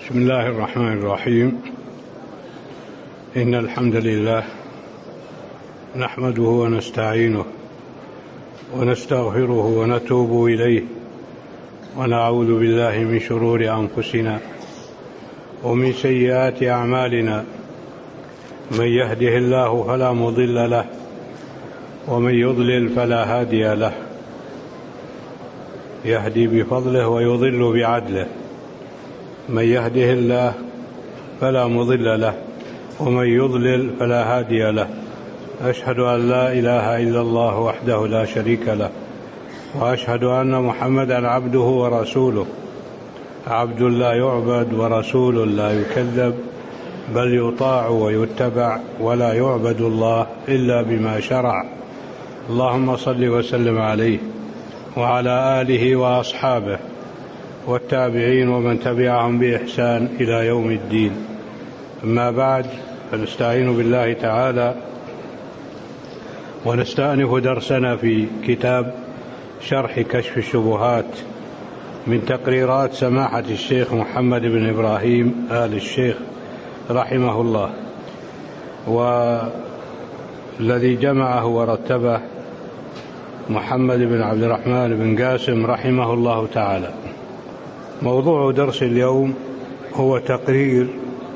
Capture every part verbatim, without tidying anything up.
بسم الله الرحمن الرحيم. إن الحمد لله نحمده ونستعينه ونستغفره ونتوب إليه ونعوذ بالله من شرور أنفسنا ومن سيئات أعمالنا. من يهده الله فلا مضل له ومن يضلل فلا هادي له. يهدي بفضله ويضل بعدله. من يهده الله فلا مضل له ومن يضلل فلا هادي له. أشهد أن لا إله إلا الله وحده لا شريك له، وأشهد أن محمدا عبده ورسوله، عبد لا يعبد ورسول لا يكذب، بل يطاع ويتبع، ولا يعبد الله إلا بما شرع. اللهم صل وسلم عليه وعلى آله وأصحابه والتابعين ومن تبعهم بإحسان إلى يوم الدين. أما بعد، فنستعين بالله تعالى ونستأنف درسنا في كتاب شرح كشف الشبهات من تقريرات سماحة الشيخ محمد بن إبراهيم آل الشيخ رحمه الله، والذي جمعه ورتبه محمد بن عبد الرحمن بن قاسم رحمه الله تعالى. موضوع درس اليوم هو تقرير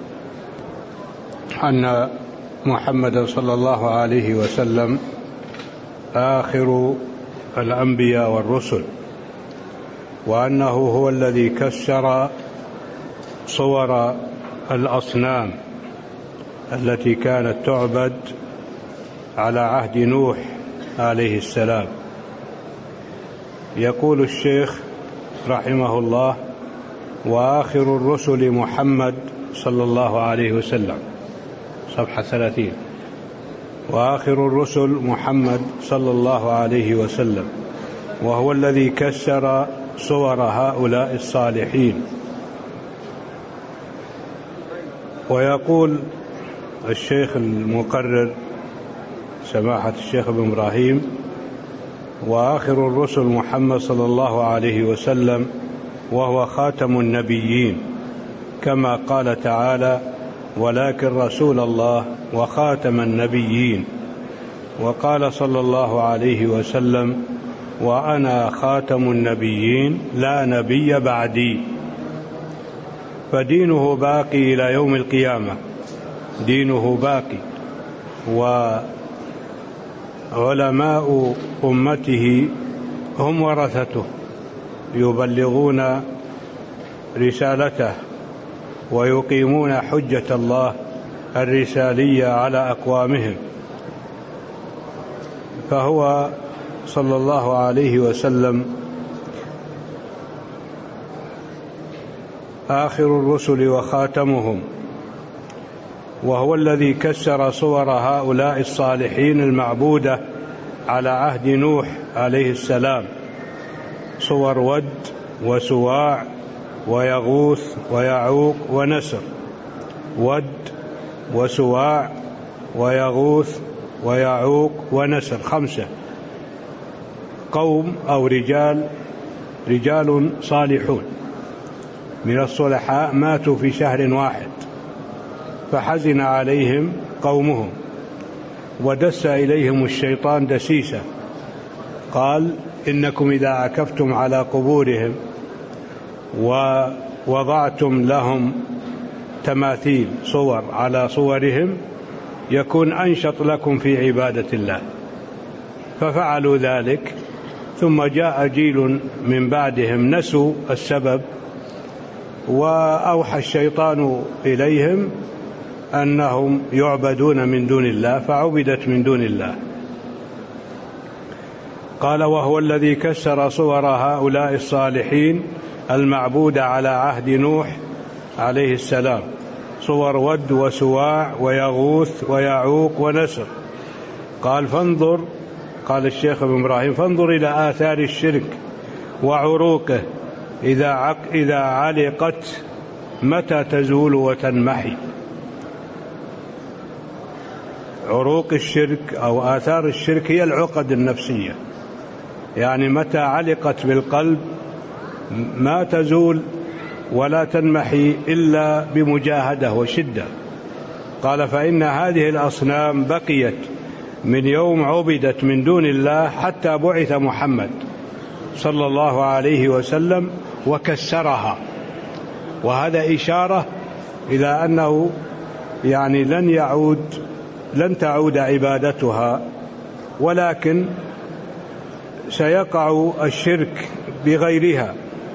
أن محمد صلى الله عليه وسلم آخر الأنبياء والرسل، وأنه هو الذي كسر صور الأصنام التي كانت تعبد على عهد نوح عليه السلام. يقول الشيخ رحمه الله: وآخر الرسل محمد صلى الله عليه وسلم، صفحة ثلاثين. وآخر الرسل محمد صلى الله عليه وسلم، وهو الذي كسر صور هؤلاء الصالحين. ويقول الشيخ المقرر سماحة الشيخ ابن إبراهيم: وآخر الرسل محمد صلى الله عليه وسلم، وهو خاتم النبيين، كما قال تعالى: ولكن رسول الله وخاتم النبيين. وقال صلى الله عليه وسلم: وأنا خاتم النبيين لا نبي بعدي. فدينه باقي إلى يوم القيامة، دينه باقي، وعلماء أمته هم ورثته، يبلغون رسالته ويقيمون حجة الله الرسالية على أقوامهم. فهو صلى الله عليه وسلم آخر الرسل وخاتمهم، وهو الذي كسر صور هؤلاء الصالحين المعبودة على عهد نوح عليه السلام، صور ود وسواع ويغوث ويعوق ونسر. ود وسواع ويغوث ويعوق ونسر، خمسة قوم أو رجال رجال صالحون من الصلحاء ماتوا في شهر واحد، فحزن عليهم قومهم ودس إليهم الشيطان دسيسة، قال: إنكم إذا عكفتم على قبورهم ووضعتم لهم تماثيل صور على صورهم يكون أنشط لكم في عبادة الله. ففعلوا ذلك، ثم جاء جيل من بعدهم نسوا السبب، وأوحى الشيطان إليهم أنهم يعبدون من دون الله، فعبدت من دون الله. قال: وهو الذي كسر صور هؤلاء الصالحين المعبودة على عهد نوح عليه السلام، صور ود وسواع ويغوث ويعوق ونسر. قال: فانظر، قال الشيخ ابن إبراهيم: فانظر إلى آثار الشرك وعروقه إذا عق إذا علقت متى تزول وتنمحي. عروق الشرك أو آثار الشرك هي العقد النفسية، يعني متى علقت بالقلب ما تزول ولا تنمحي إلا بمجاهدة وشدة. قال: فإن هذه الأصنام بقيت من يوم عبدت من دون الله حتى بعث محمد صلى الله عليه وسلم وكسرها. وهذا إشارة إلى أنه يعني لن يعود لن تعود عبادتها، ولكن سيقع الشرك بغيرها.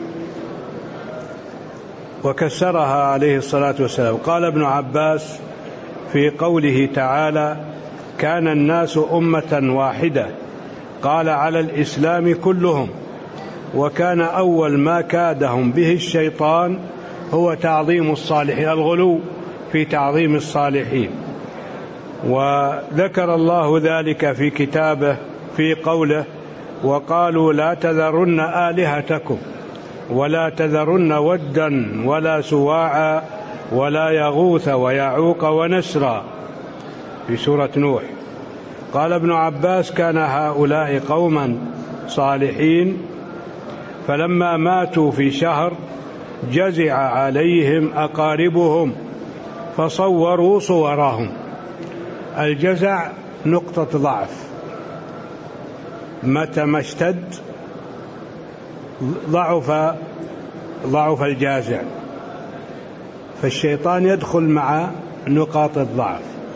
وكسرها عليه الصلاة والسلام. قال ابن عباس في قوله تعالى: كان الناس أمة واحدة، قال: على الإسلام كلهم. وكان أول ما كادهم به الشيطان هو تعظيم الصالحين، الغلو في تعظيم الصالحين. وذكر الله ذلك في كتابه في قوله: وقالوا لا تذرن آلهتكم ولا تذرن ودا ولا سواعا ولا يغوث ويعوق ونسرا، في سورة نوح. قال ابن عباس: كان هؤلاء قوما صالحين، فلما ماتوا في شهر جزع عليهم أقاربهم فصوروا صورهم. الجزع نقطة ضعف، متى ما اشتد ضعف ضعف الجازع، فالشيطان يدخل مع نقاط الضعف.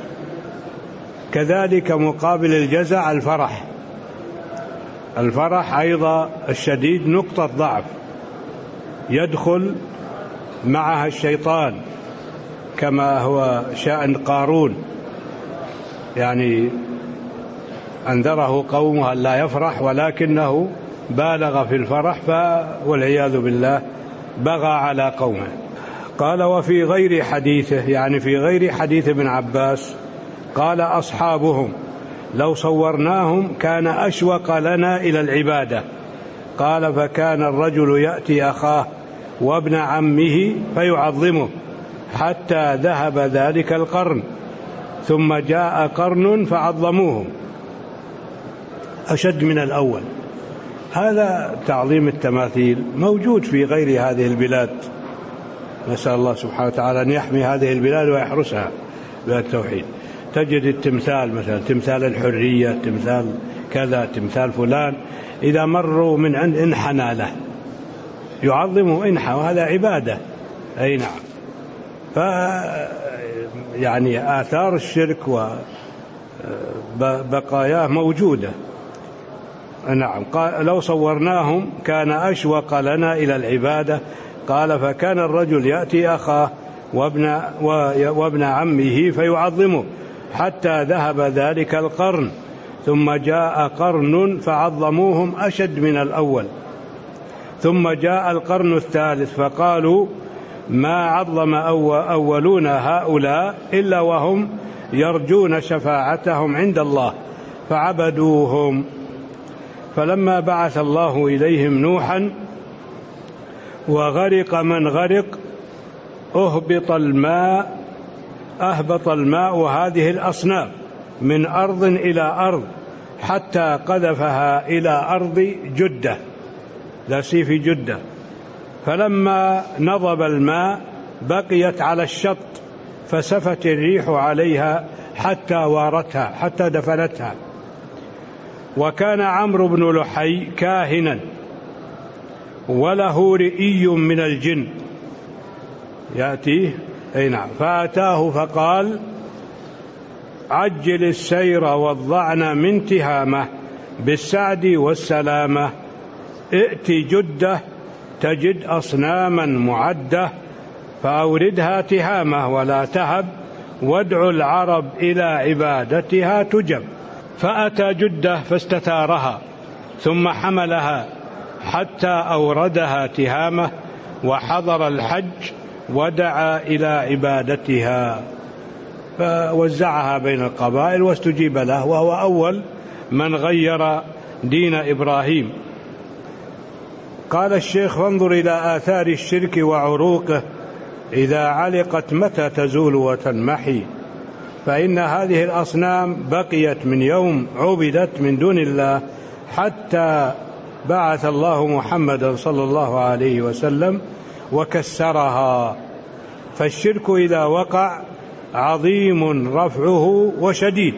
كذلك مقابل الجزع الفرح، الفرح أيضا الشديد نقطة ضعف، يدخل معها الشيطان، كما هو شأن قارون، يعني أنذره قومه أن لا يفرح ولكنه بالغ في الفرح والعياذ بالله بغى على قومه. قال: وفي غير حديثه، يعني في غير حديث ابن عباس، قال أصحابهم: لو صورناهم كان أشوق لنا إلى العبادة. قال: فكان الرجل يأتي أخاه وابن عمه فيعظمه حتى ذهب ذلك القرن، ثم جاء قرن فعظموه أشد من الأول. هذا تعظيم التماثيل موجود في غير هذه البلاد. نسأل الله سبحانه وتعالى أن يحمي هذه البلاد ويحرسها بالتوحيد. تجد التمثال، مثلا تمثال الحرية، تمثال كذا، تمثال فلان، إذا مروا من عند انحنى له، يعظمه انحى، وهذا عبادة. أي نعم. ف يعني آثار الشرك وبقاياه موجودة. نعم. قال: لو صورناهم كان أشوق لنا إلى العبادة. قال: فكان الرجل يأتي أخاه وابن, وابن عمه فيعظمه حتى ذهب ذلك القرن، ثم جاء قرن فعظموهم أشد من الأول، ثم جاء القرن الثالث فقالوا: ما عظم أولون هؤلاء إلا وهم يرجون شفاعتهم عند الله، فعبدوهم. فلما بعث الله إليهم نوحا وغرق من غرق أهبط الماء أهبط الماء هذه الأصنام من أرض إلى أرض حتى قذفها إلى أرض جدة، لا سيف جدة. فلما نضب الماء بقيت على الشط، فسفت الريح عليها حتى وارتها، حتى دفنتها. وكان عمرو بن لحي كاهنا وله رئي من الجن يأتيه، أي نعم، فأتاه فقال: عجل السير والضعن من تهامة بالسعد والسلامة، ائت جدة تجد أصناما معدة، فأوردها تهامة ولا تهب، وادع العرب إلى عبادتها تجب. فأتى جدة فاستثارها، ثم حملها حتى أوردها تهامة، وحضر الحج ودعا إلى عبادتها، فوزعها بين القبائل واستجيب له، وهو أول من غير دين إبراهيم. قال الشيخ: فانظر إلى آثار الشرك وعروقه إذا علقت متى تزول وتنمحي. فإن هذه الأصنام بقيت من يوم عبدت من دون الله حتى بعث الله محمدا صلى الله عليه وسلم وكسرها. فالشرك إذا وقع عظيم رفعه وشديد،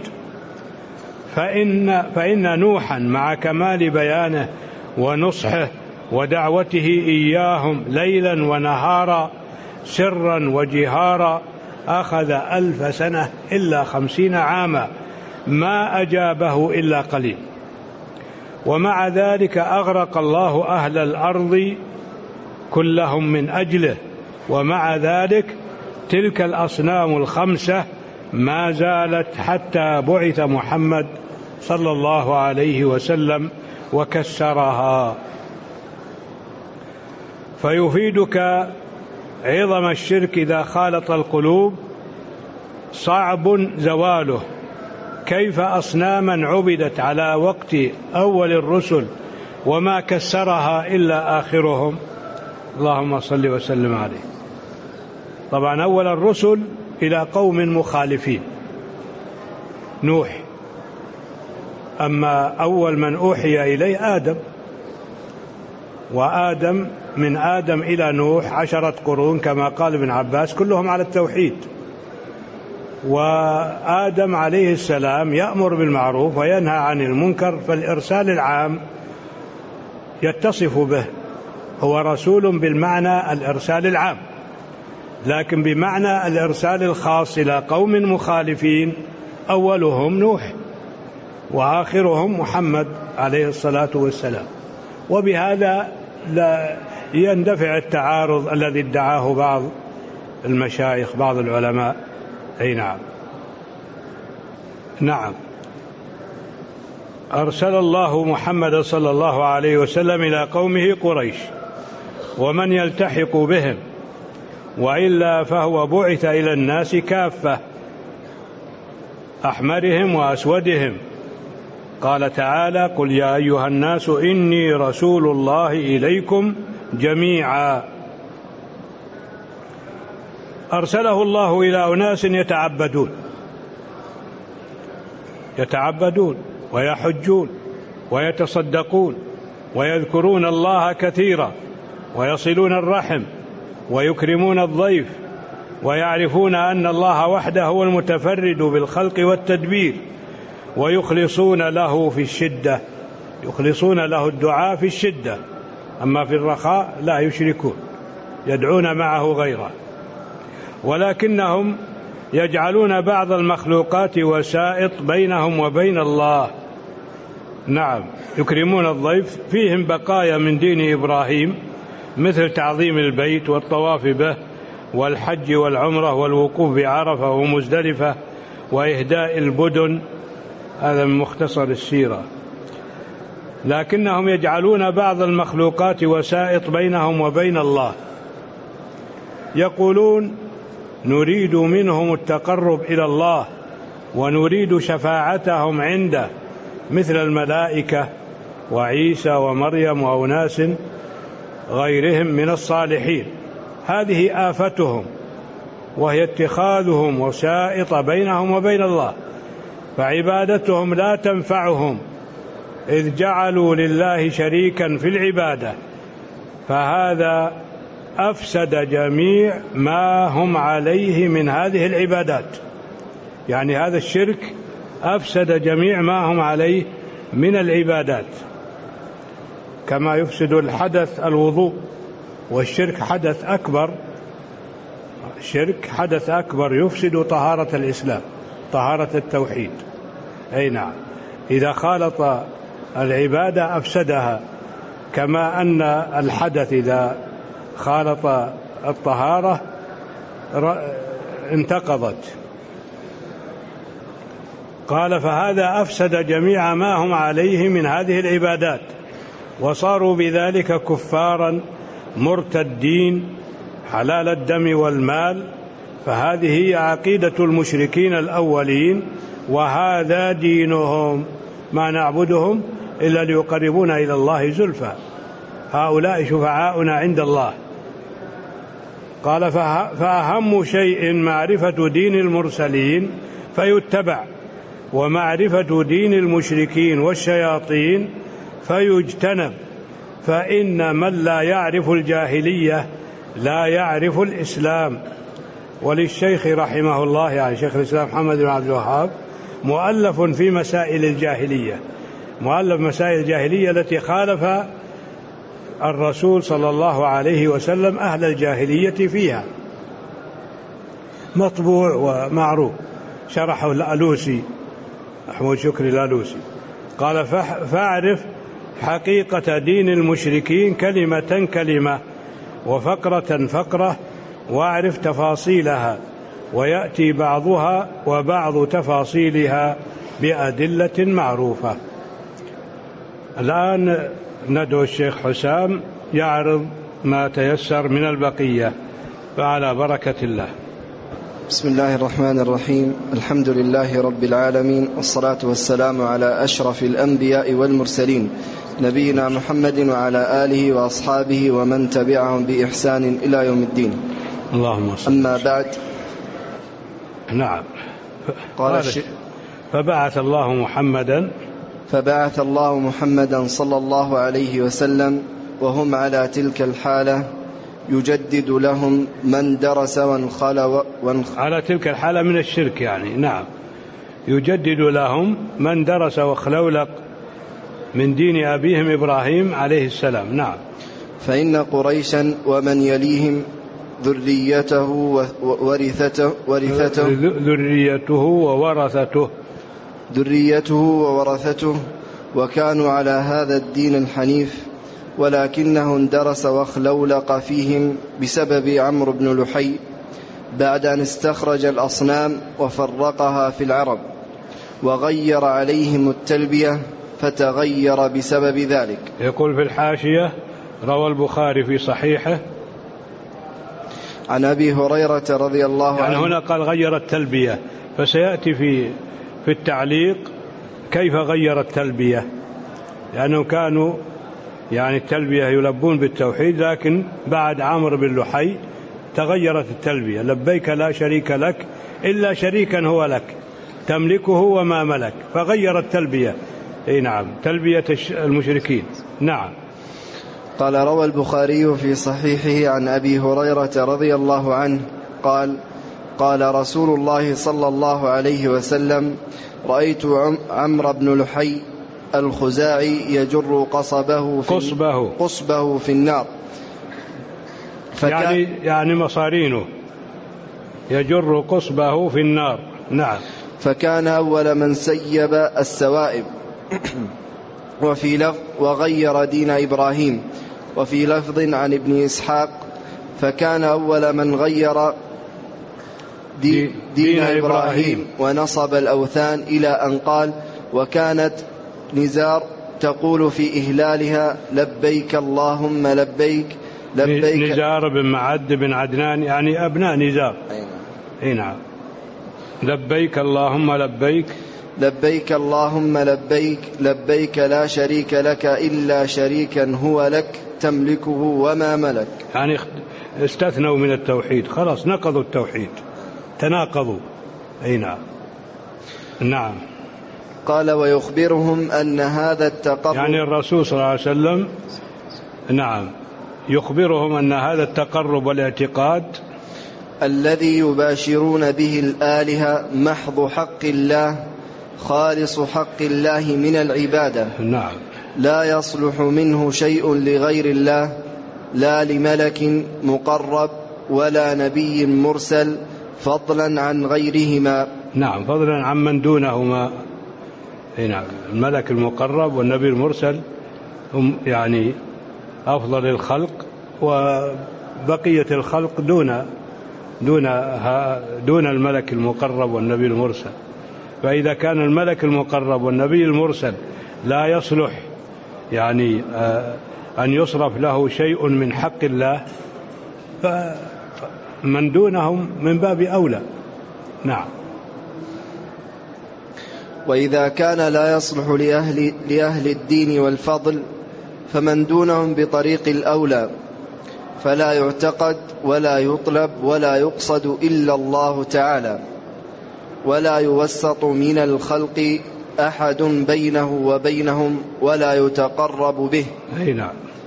فإن, فإن نوحا مع كمال بيانه ونصحه ودعوته إياهم ليلا ونهارا سرا وجهارا أخذ ألف سنة إلا خمسين عاما ما أجابه إلا قليل، ومع ذلك أغرق الله أهل الأرض كلهم من أجله، ومع ذلك تلك الأصنام الخمسة ما زالت حتى بعث محمد صلى الله عليه وسلم وكسرها. فيفيدك عظم الشرك إذا خالط القلوب صعب زواله. كيف أصناما عبدت على وقت أول الرسل وما كسرها إلا آخرهم، اللهم صل وسلم عليه. طبعا أول الرسل إلى قوم مخالفين نوح، أما أول من أوحي إليه آدم، وآدم من آدم إلى نوح عشرة قرون كما قال ابن عباس كلهم على التوحيد. وآدم عليه السلام يأمر بالمعروف وينهى عن المنكر، فالإرسال العام يتصف به، هو رسول بالمعنى الإرسال العام، لكن بمعنى الإرسال الخاص إلى قوم مخالفين أولهم نوح وآخرهم محمد عليه الصلاة والسلام. وبهذا لا يندفع التعارض الذي ادعاه بعض المشايخ بعض العلماء. أي نعم نعم أرسل الله محمد صلى الله عليه وسلم إلى قومه قريش ومن يلتحق بهم، وإلا فهو بعث إلى الناس كافة أحمرهم وأسودهم. قال تعالى: قل يا أيها الناس إني رسول الله إليكم جميعا. أرسله الله إلى أناس يتعبدون يتعبدون ويحجون ويتصدقون ويذكرون الله كثيرا ويصلون الرحم ويكرمون الضيف ويعرفون أن الله وحده هو المتفرد بالخلق والتدبير، ويخلصون له في الشدة يخلصون له الدعاء في الشدة، أما في الرخاء لا يشركون، يدعون معه غيره. ولكنهم يجعلون بعض المخلوقات وسائط بينهم وبين الله. نعم، يكرمون الضيف، فيهم بقايا من دين إبراهيم مثل تعظيم البيت والطواف به والحج والعمرة والوقوف بعرفة ومزدلفة وإهداء البدن، هذا من مختصر السيرة. لكنهم يجعلون بعض المخلوقات وسائط بينهم وبين الله، يقولون نريد منهم التقرب إلى الله ونريد شفاعتهم عنده، مثل الملائكة وعيسى ومريم وأناس غيرهم من الصالحين. هذه آفتهم، وهي اتخاذهم وسائط بينهم وبين الله، فعبادتهم لا تنفعهم إذ جعلوا لله شريكا في العبادة، فهذا أفسد جميع ما هم عليه من هذه العبادات. يعني هذا الشرك أفسد جميع ما هم عليه من العبادات، كما يفسد الحدث الوضوء، والشرك حدث أكبر شرك حدث أكبر يفسد طهارة الإسلام، طهارة التوحيد. أي نعم، إذا خالط العبادة أفسدها، كما أن الحدث إذا خالط الطهارة انتقضت. قال: فهذا أفسد جميع ما هم عليه من هذه العبادات، وصاروا بذلك كفارا مرتدين حلال الدم والمال. فهذه هي عقيدة المشركين الأولين، وهذا دينهم، ما نعبدهم إلا ليقربونا إلى الله زلفى، هؤلاء شفعاؤنا عند الله. قال: فأهم شيء معرفة دين المرسلين فيتبع، ومعرفة دين المشركين والشياطين فيجتنب، فإن من لا يعرف الجاهلية لا يعرف الإسلام. وللشيخ رحمه الله يعني شيخ الإسلام محمد بن عبد الوهاب مؤلف في مسائل الجاهلية، مؤلف مسائل الجاهلية التي خالف الرسول صلى الله عليه وسلم أهل الجاهلية فيها، مطبوع ومعروف، شرحه الألوسي محمود شكري الألوسي. قال فاعرف حقيقة دين المشركين كلمة كلمة وفقرة فقرة واعرف تفاصيلها، ويأتي بعضها وبعض تفاصيلها بأدلة معروفة. الآن ندعو الشيخ حسام يعرض ما تيسر من البقية، فعلى بركة الله. بسم الله الرحمن الرحيم. الحمد لله رب العالمين، والصلاة والسلام على أشرف الأنبياء والمرسلين، نبينا محمد وعلى آله وأصحابه ومن تبعهم بإحسان إلى يوم الدين. اللهم صل. أما بعد. نعم. قال الشيخ فبعث الله محمدا فبعث الله محمدا صلى الله عليه وسلم وهم على تلك الحالة يجدد لهم من درس وانخلى وانخ... على تلك الحالة من الشرك يعني. نعم، يجدد لهم من درس وخلولق من دين أبيهم إبراهيم عليه السلام. نعم. فإن قريشا ومن يليهم ذريته وورثته ورثته ذريته وورثته ذريته وورثته وكانوا على هذا الدين الحنيف، ولكنه اندرس وخلولق فيهم بسبب عمرو بن لحي بعد أن استخرج الأصنام وفرقها في العرب، وغير عليهم التلبية فتغير بسبب ذلك. يقول في الحاشية: روى البخاري في صحيحه عن أبي هريرة رضي الله عنه. يعني هنا قال غير التلبية، فسيأتي في في التعليق كيف غير التلبية، لأنهم كانوا يعني التلبية يلبون بالتوحيد، لكن بعد عمرو بن لحي تغيرت التلبية: لبيك لا شريك لك إلا شريكا هو لك تملكه وما ملك، فغير التلبية. اي نعم، تلبية المشركين. نعم. قال: روى البخاري في صحيحه عن أبي هريرة رضي الله عنه قال: قال رسول الله صلى الله عليه وسلم: رأيت عمرو بن لحي الخزاعي يجر قصبه في, قصبه قصبه في النار، يعني, يعني مصارينه، يجر قصبه في النار. نعم. فكان أول من سيب السوائب. وفي لفظ: وغير دين إبراهيم. وفي لفظ عن ابن إسحاق: فكان أول من غير دي دين, دين إبراهيم ونصب الأوثان، إلى أن قال: وكانت نزار تقول في إهلالها: لبيك اللهم لبيك لبيك. نزار بن معد بن عدنان، يعني أبناء نزار. أي نعم. لبيك اللهم لبيك لبيك اللهم لبيك لبيك لا شريك لك إلا شريكا هو لك تملكه وما ملك. يعني استثنوا من التوحيد، خلاص نقضوا التوحيد، تناقضوا. أي نعم. نعم. قال: ويخبرهم أن هذا التقرب، يعني الرسول صلى الله عليه وسلم نعم يخبرهم أن هذا التقرب والاعتقاد الذي يباشرون به الآلهة محض حق الله، خالص حق الله من العبادة. نعم. لا يصلح منه شيء لغير الله، لا لملك مقرب ولا نبي مرسل، فضلا عن غيرهما. نعم، فضلا عن من دونهما. نعم، الملك المقرب والنبي المرسل هم يعني أفضل الخلق، وبقية الخلق دون دون دون الملك المقرب والنبي المرسل. فإذا كان الملك المقرب والنبي المرسل لا يصلح يعني أن يصرف له شيء من حق الله، فمن دونهم من باب أولى. نعم. وإذا كان لا يصلح لأهل, لأهل الدين والفضل، فمن دونهم بطريق الأولى، فلا يعتقد ولا يطلب ولا يقصد إلا الله تعالى، ولا يوسط من الخلق أحد بينه وبينهم، ولا يتقرب به. أي نعم.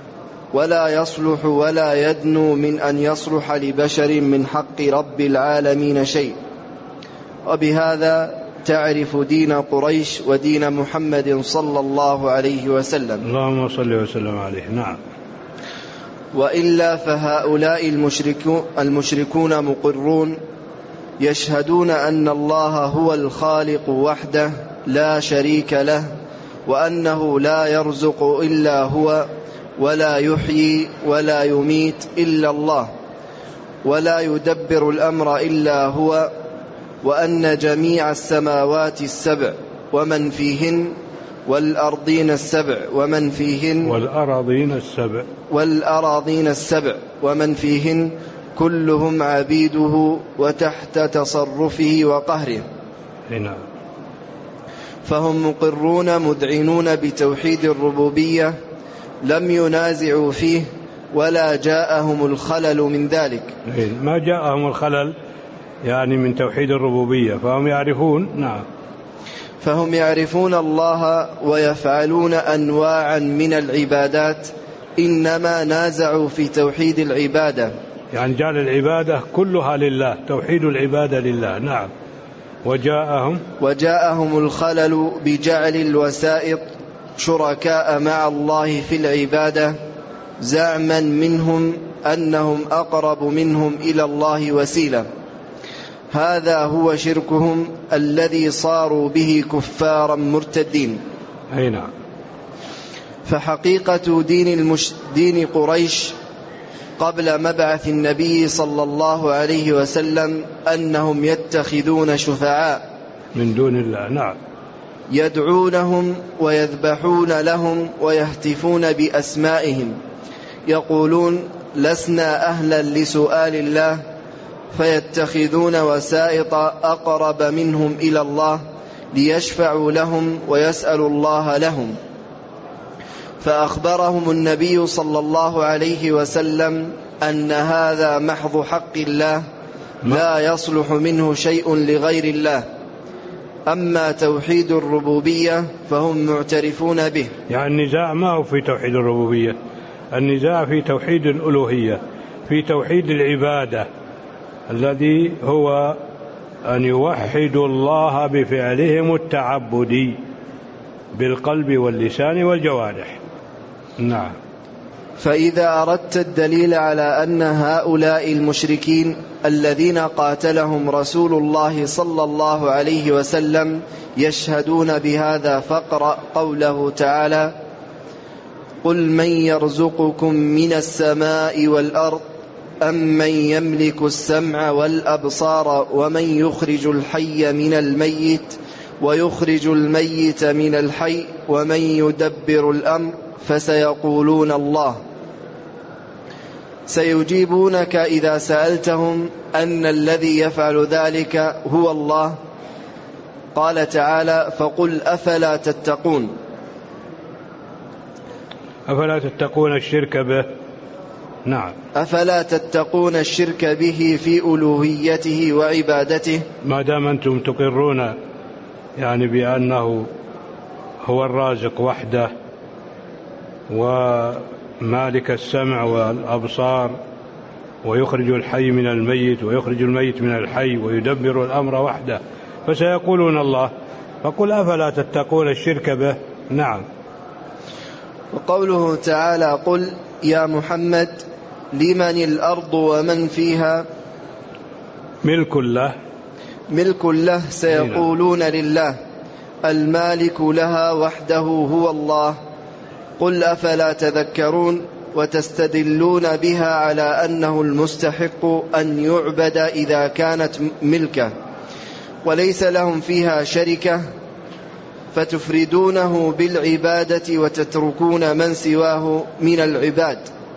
ولا يصلح ولا يدنو من أن يصلح لبشر من حق رب العالمين شيء. وبهذا تعرف دين قريش ودين محمد صلى الله عليه وسلم. اللهم صل وسلم عليه. نعم. وإلا فهؤلاء المشركون, المشركون مقرون يشهدون أن الله هو الخالق وحده لا شريك له، وأنه لا يرزق إلا هو، ولا يحيي ولا يميت إلا الله، ولا يدبر الأمر إلا هو، وأن جميع السماوات السبع ومن فيهن والأرضين السبع ومن فيهن والأراضين السبع والأراضين السبع ومن فيهن كلهم عبيده وتحت تصرفه وقهره. هنا. فهم مقرون مذعنون بتوحيد الربوبية، لم ينازعوا فيه ولا جاءهم الخلل من ذلك. ما جاءهم الخلل يعني من توحيد الربوبية، فهم يعرفون. نعم. فهم يعرفون الله ويفعلون أنواعا من العبادات، إنما نازعوا في توحيد العبادة، يعني جعل العبادة كلها لله، توحيد العبادة لله. نعم. وجاءهم وجاءهم الخلل بجعل الوسائط شركاء مع الله في العبادة، زعما منهم أنهم أقرب منهم إلى الله وسيلة. هذا هو شركهم الذي صاروا به كفارا مرتدين. أي نعم. فحقيقة دين, المش... دين قريش قبل مبعث النبي صلى الله عليه وسلم أنهم يتخذون شفعاء من دون الله. نعم. يدعونهم ويذبحون لهم ويهتفون بأسمائهم، يقولون لسنا أهلا لسؤال الله، فيتخذون وسائط أقرب منهم إلى الله ليشفعوا لهم ويسألوا الله لهم. فأخبرهم النبي صلى الله عليه وسلم أن هذا محض حق الله لا يصلح منه شيء لغير الله. أما توحيد الربوبية فهم معترفون به. يعني النزاع ما هو في توحيد الربوبية، النزاع في توحيد الألوهية، في توحيد العبادة الذي هو أن يوحدوا الله بفعلهم التعبدي بالقلب واللسان والجوارح. نعم. فإذا أردت الدليل على أن هؤلاء المشركين الذين قاتلهم رسول الله صلى الله عليه وسلم يشهدون بهذا، فاقرأ قوله تعالى: قل من يرزقكم من السماء والأرض أم من يملك السمع والأبصار ومن يخرج الحي من الميت ويخرج الميت من الحي ومن يدبر الأمر فسيقولون الله. سيجيبونك إذا سألتهم أن الذي يفعل ذلك هو الله. قال تعالى: فقل أفلا تتقون. أفلا تتقون الشرك به. نعم. أفلا تتقون الشرك به في ألوهيته وعبادته. ما دام أنتم تقرون يعني بأنه هو الرازق وحده ومالك السمع والأبصار ويخرج الحي من الميت ويخرج الميت من الحي ويدبر الأمر وحده، فسيقولون الله. فقل أفلا تتقون الشرك به. نعم. وقوله تعالى: قل يا محمد لمن الأرض ومن فيها. ملك له. ملك له. سيقولون لله. المالك لها وحده هو الله. قل أفلا تذكرون وتستدلون بها على أنه المستحق أن يعبد إذا كانت ملكه وليس لهم فيها شركة، فتفردونه بالعبادة وتتركون من سواه من العباد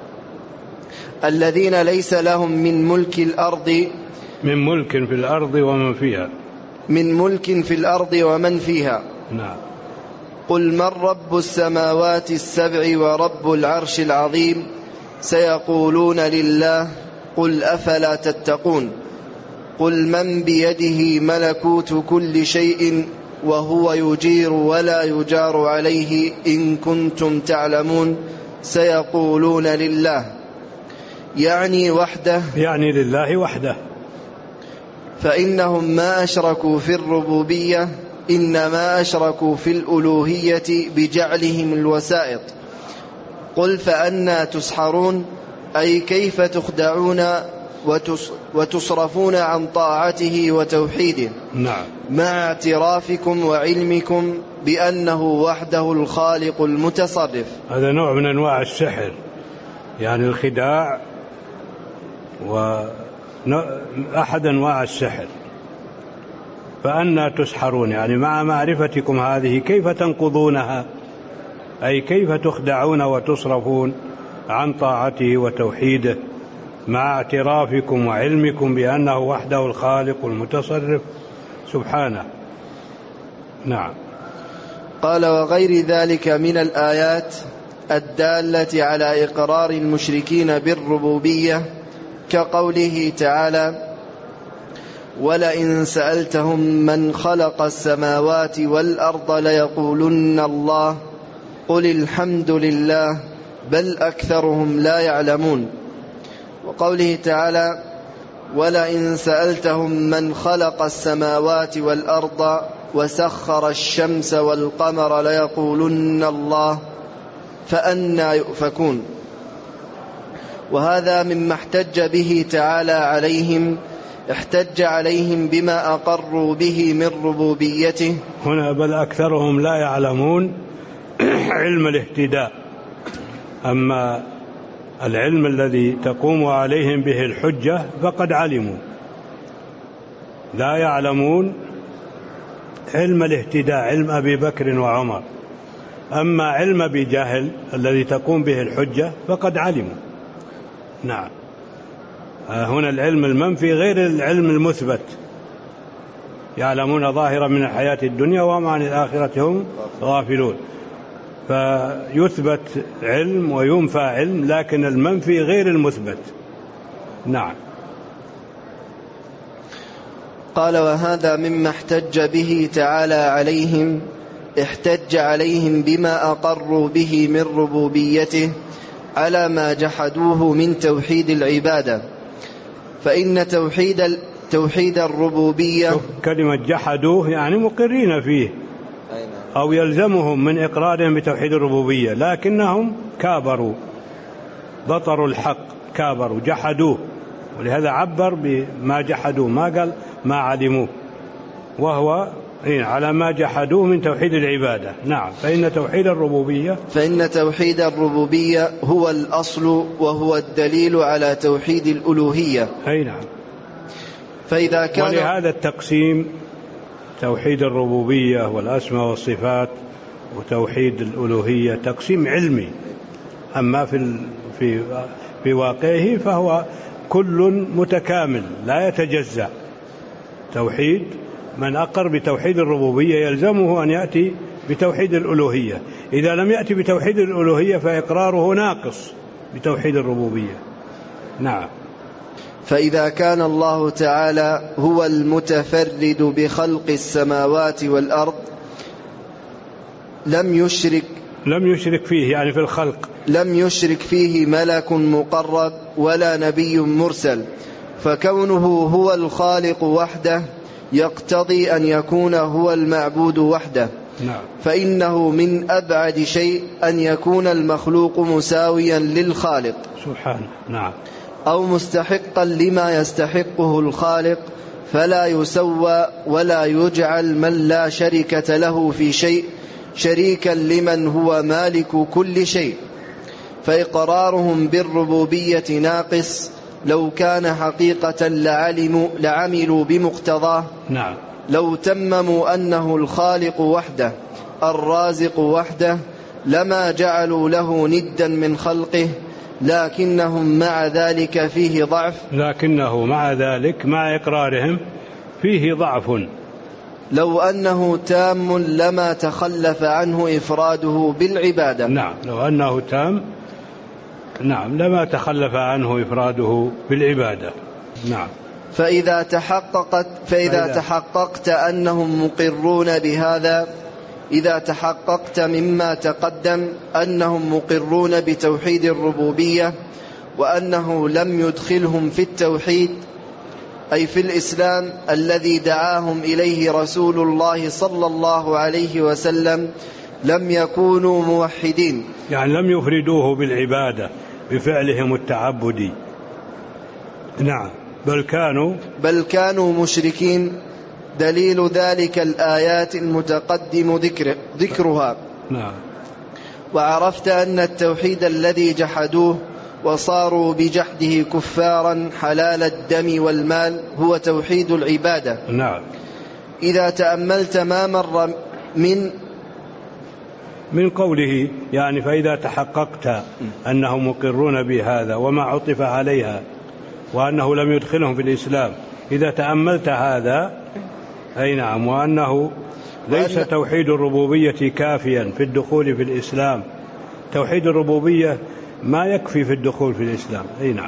الذين ليس لهم من ملك الأرض من ملك في الأرض ومن فيها من ملك في الأرض ومن فيها. نعم. قل من رب السماوات السبع ورب العرش العظيم. سيقولون لله. قل أفلا تتقون. قل من بيده ملكوت كل شيء وهو يجير ولا يجار عليه إن كنتم تعلمون. سيقولون لله، يعني وحده، يعني لله وحده. فإنهم ما أشركوا في الربوبية، إنما أشركوا في الألوهية بجعلهم الوسائط. قل فأنى تسحرون، أي كيف تخدعون وتصرفون عن طاعته وتوحيده، نعم، مع اعترافكم وعلمكم بأنه وحده الخالق المتصرف. هذا نوع من أنواع السحر، يعني الخداع وأحد أنواع السحر. فأنى تسحرون، يعني مع معرفتكم هذه كيف تنقضونها، أي كيف تخدعون وتصرفون عن طاعته وتوحيده مع اعترافكم وعلمكم بأنه وحده الخالق المتصرف سبحانه. نعم. قال وغير ذلك من الآيات الدالة على إقرار المشركين بالربوبية، كقوله تعالى: ولئن سألتهم من خلق السماوات والأرض ليقولن الله قل الحمد لله بل أكثرهم لا يعلمون. وقوله تعالى: ولئن سألتهم من خلق السماوات والأرض وسخر الشمس والقمر ليقولن الله فأنى يؤفكون. وهذا مما احتج به تعالى عليهم، احتج عليهم بما أقروا به من ربوبيته. هنا بل أكثرهم لا يعلمون علم الاهتداء، أما العلم الذي تقوم عليهم به الحجة فقد علموا، لا يعلمون علم الاهتداء، علم أبي بكر وعمر. أما علم أبي جهل الذي تقوم به الحجة فقد علموا. نعم. هنا العلم المنفي غير العلم المثبت، يعلمون ظاهرا من الحياة الدنيا وهم عن الآخرة هم غافلون. فيثبت علم وينفى علم، لكن المنفي غير المثبت. نعم. قال وهذا مما احتج به تعالى عليهم، احتج عليهم بما أقروا به من ربوبيته على ما جحدوه من توحيد العبادة. فإن توحيد توحيد الربوبية، كلمة جحدوه يعني مقرين فيه أو يلزمهم من إقرارهم بتوحيد الربوبية، لكنهم كابروا، بطروا الحق، كابروا، جحدوه، ولهذا عبر بما جحدوه، ما قال ما علموه، وهو على ما جحدوه من توحيد العبادة. نعم. فإن توحيد الربوبية فإن توحيد الربوبية هو الأصل وهو الدليل على توحيد الألوهية. أي نعم. فإذا كان ولهذا التقسيم، توحيد الربوبية والأسماء والصفات وتوحيد الألوهية، تقسيم علمي، أما في في في واقعه فهو كل متكامل لا يتجزأ. توحيد من أقر بتوحيد الربوبية يلزمه أن يأتي بتوحيد الألوهية، إذا لم يأتي بتوحيد الألوهية فإقراره ناقص بتوحيد الربوبية. نعم. فإذا كان الله تعالى هو المتفرد بخلق السماوات والأرض لم يشرك لم يشرك فيه، يعني في الخلق لم يشرك فيه ملك مقرب ولا نبي مرسل، فكونه هو الخالق وحده يقتضي أن يكون هو المعبود وحده. نعم. فإنه من أبعد شيء أن يكون المخلوق مساويا للخالق سبحانه. نعم. أو مستحقا لما يستحقه الخالق، فلا يسوى ولا يجعل من لا شركة له في شيء شريكا لمن هو مالك كل شيء. فإقرارهم بالربوبية ناقص، لو كان حقيقة لعلموا لعملوا بمقتضاه. نعم. لو تمموا أنه الخالق وحده الرازق وحده لما جعلوا له ندا من خلقه، لكنهم مع ذلك فيه ضعف لكنه مع ذلك مع إقرارهم فيه ضعف. لو أنه تام لما تخلف عنه إفراده بالعبادة. نعم. لو أنه تام نعم لما تخلف عنه إفراده بالعبادة. نعم. فإذا تحققت فإذا تحققت أنهم مقرون بهذا إذا تحققت مما تقدم أنهم مقرون بتوحيد الربوبية وأنه لم يدخلهم في التوحيد أي في الإسلام الذي دعاهم إليه رسول الله صلى الله عليه وسلم، لم يكونوا موحدين، يعني لم يفردوه بالعبادة بفعلهم التعبدي. نعم. بل كانوا بل كانوا مشركين. دليل ذلك الآيات المتقدم ذكر ذكرها. نعم. وعرفت أن التوحيد الذي جحدوه وصاروا بجحده كفارا حلال الدم والمال هو توحيد العبادة. نعم. إذا تأملت ما مر من من قوله يعني فإذا تحققت أنهم مقرون بهذا وما عطف عليها وأنه لم يدخلهم في الإسلام، إذا تأملت هذا أي نعم، وأنه ليس وأن... توحيد الربوبية كافيا في الدخول في الإسلام، توحيد الربوبية ما يكفي في الدخول في الإسلام. أي نعم.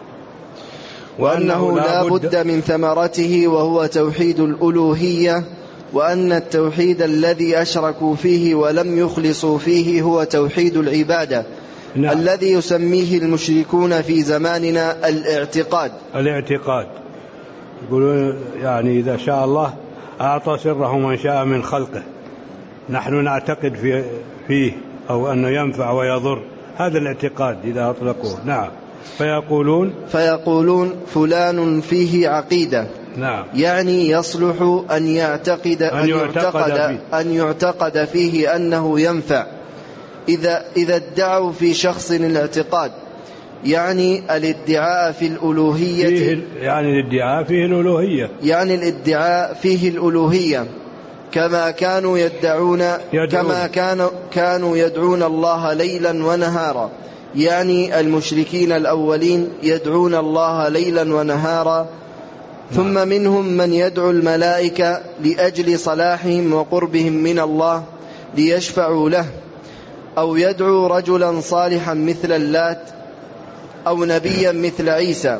وأنه لا بد من ثمرته وهو توحيد الألوهية، وأن التوحيد الذي أشركوا فيه ولم يخلصوا فيه هو توحيد العبادة. نعم. الذي يسميه المشركون في زماننا الاعتقاد. الاعتقاد يقولون يعني إذا شاء الله أعطى سره من شاء من خلقه، نحن نعتقد في فيه أو أنه ينفع ويضر، هذا الاعتقاد إذا أطلقوه. نعم. فيقولون فيقولون فلان فيه عقيدة. نعم. يعني يصلح أن يعتقد أن, أن يعتقد فيه. أن يعتقد فيه أنه ينفع. إذا إذا ادعوا في شخص الاعتقاد يعني الادعاء في الألوهية فيه يعني الادعاء فيه الألوهية يعني الادعاء فيه الألوهية كما كانوا يدعون يدعون. كما كانوا كانوا يدعون الله ليلا ونهارا، يعني المشركين الأولين يدعون الله ليلا ونهارا. ثم منهم من يدعو الملائكة لأجل صلاحهم وقربهم من الله ليشفعوا له، أو يدعو رجلا صالحا مثل اللات، أو نبيا مثل عيسى.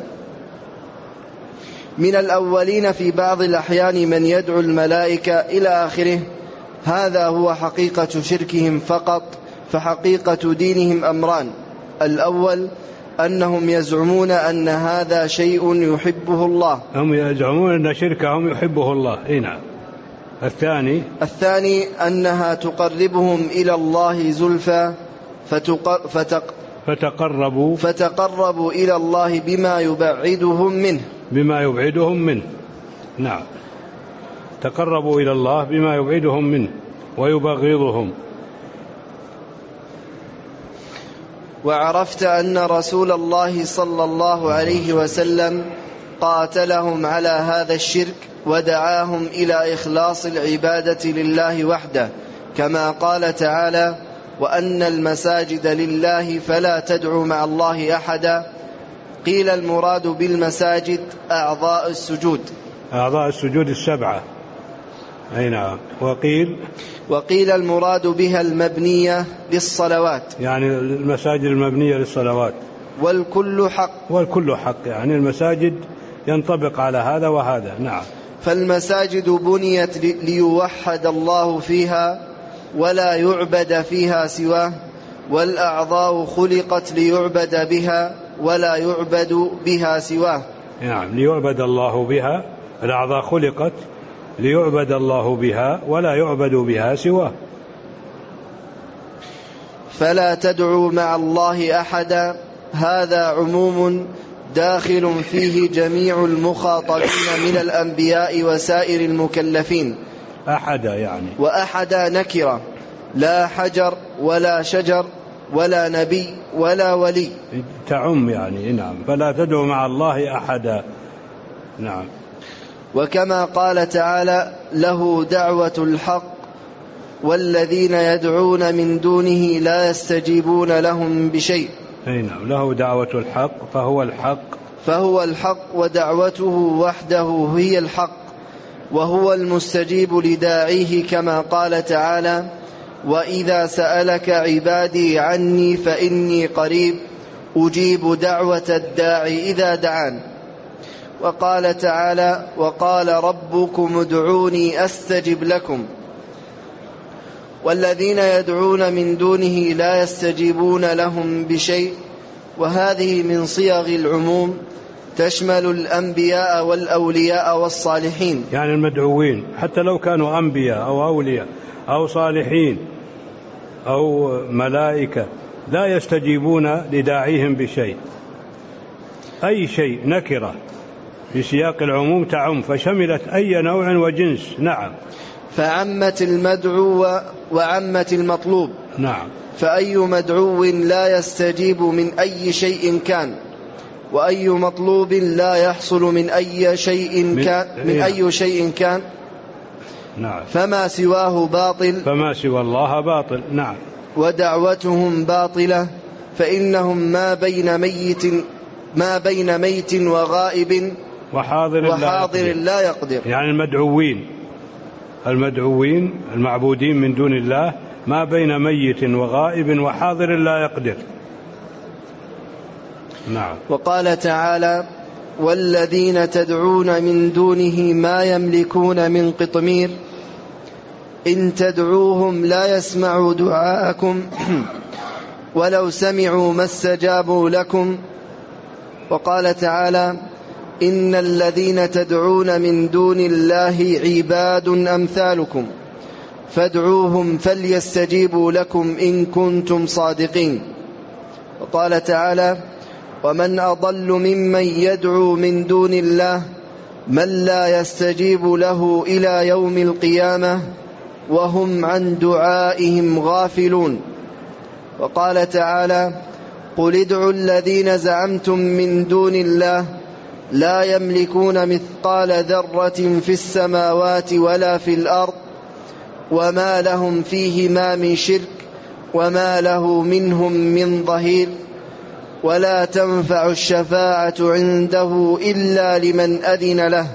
من الأولين في بعض الأحيان من يدعو الملائكة إلى آخره. هذا هو حقيقة شركهم فقط. فحقيقة دينهم أمران: الأول أنهم يزعمون أن هذا شيء يحبه الله، هم يزعمون أن شركهم يحبه الله. إيه نعم. الثاني الثاني أنها تقربهم إلى الله زلفى فتق... فتق... فتقربوا فتقربوا إلى الله بما يبعدهم منه بما يبعدهم منه نعم. تقربوا إلى الله بما يبعدهم منه ويبغضهم. وعرفت أن رسول الله صلى الله عليه وسلم قاتلهم على هذا الشرك ودعاهم إلى إخلاص العبادة لله وحده، كما قال تعالى: وأن المساجد لله فلا تدعوا مع الله أحدا. قيل المراد بالمساجد أعضاء السجود أعضاء السجود السبعة. أي نعم. وقيل وقيل المراد بها المبنية للصلوات، يعني المساجد المبنية للصلوات. والكل حق والكل حق يعني المساجد ينطبق على هذا وهذا. نعم. فالمساجد بنيت ليوحد الله فيها ولا يعبد فيها سواه، والأعضاء خلقت ليعبد بها ولا يعبد بها سواه. نعم. ليعبد الله بها، الأعضاء خلقت ليعبد الله بها ولا يعبد بها سواه. فلا تدعوا مع الله أحدا، هذا عموم داخل فيه جميع المخاطبين من الأنبياء وسائر المكلفين. أحدا يعني وأحدا نكرة، لا حجر ولا شجر ولا نبي ولا ولي، تعم يعني. نعم. فلا تدعوا مع الله أحدا. نعم. وكما قال تعالى: له دعوة الحق والذين يدعون من دونه لا يستجيبون لهم بشيء. أي نعم. له دعوة الحق فهو الحق فهو الحق ودعوته وحده هي الحق، وهو المستجيب لداعيه، كما قال تعالى: وإذا سألك عبادي عني فإني قريب أجيب دعوة الداعي إذا دعان. وقال تعالى: وقال ربكم ادعوني أستجب لكم. والذين يدعون من دونه لا يستجيبون لهم بشيء. وهذه من صيغ العموم تشمل الأنبياء والأولياء والصالحين، يعني المدعوين حتى لو كانوا أنبياء أو أولياء أو صالحين أو ملائكة لا يستجيبون لداعيهم بشيء. أي شيء نكرة في سياق العموم تعم، فشملت أي نوع وجنس. نعم. فعمت المدعو وعمت المطلوب. نعم. فأي مدعو لا يستجيب من أي شيء كان، وأي مطلوب لا يحصل من أي شيء كان من أي شيء كان. نعم. فما سواه باطل، فما سوى الله باطل. نعم. ودعوتهم باطلة، فإنهم ما بين ميت ما بين ميت وغائب وحاضر, وحاضر لا, لا يقدر. يعني المدعوين المدعوين المعبودين من دون الله ما بين ميت وغائب وحاضر لا يقدر. نعم. وقال تعالى: والذين تدعون من دونه ما يملكون من قطمير إن تدعوهم لا يسمعوا دعاءكم ولو سمعوا ما استجابوا لكم. وقال تعالى: إن الذين تدعون من دون الله عباد أمثالكم فادعوهم فليستجيبوا لكم إن كنتم صادقين. وقال تعالى: ومن أضل ممن يدعو من دون الله من لا يستجيب له إلى يوم القيامة وهم عن دعائهم غافلون. وقال تعالى: قل ادعوا الذين زعمتم من دون الله لا يملكون مثقال ذرة في السماوات ولا في الأرض وما لهم فيهما من شرك وما له منهم من ظهير ولا تنفع الشفاعة عنده إلا لمن أذن له.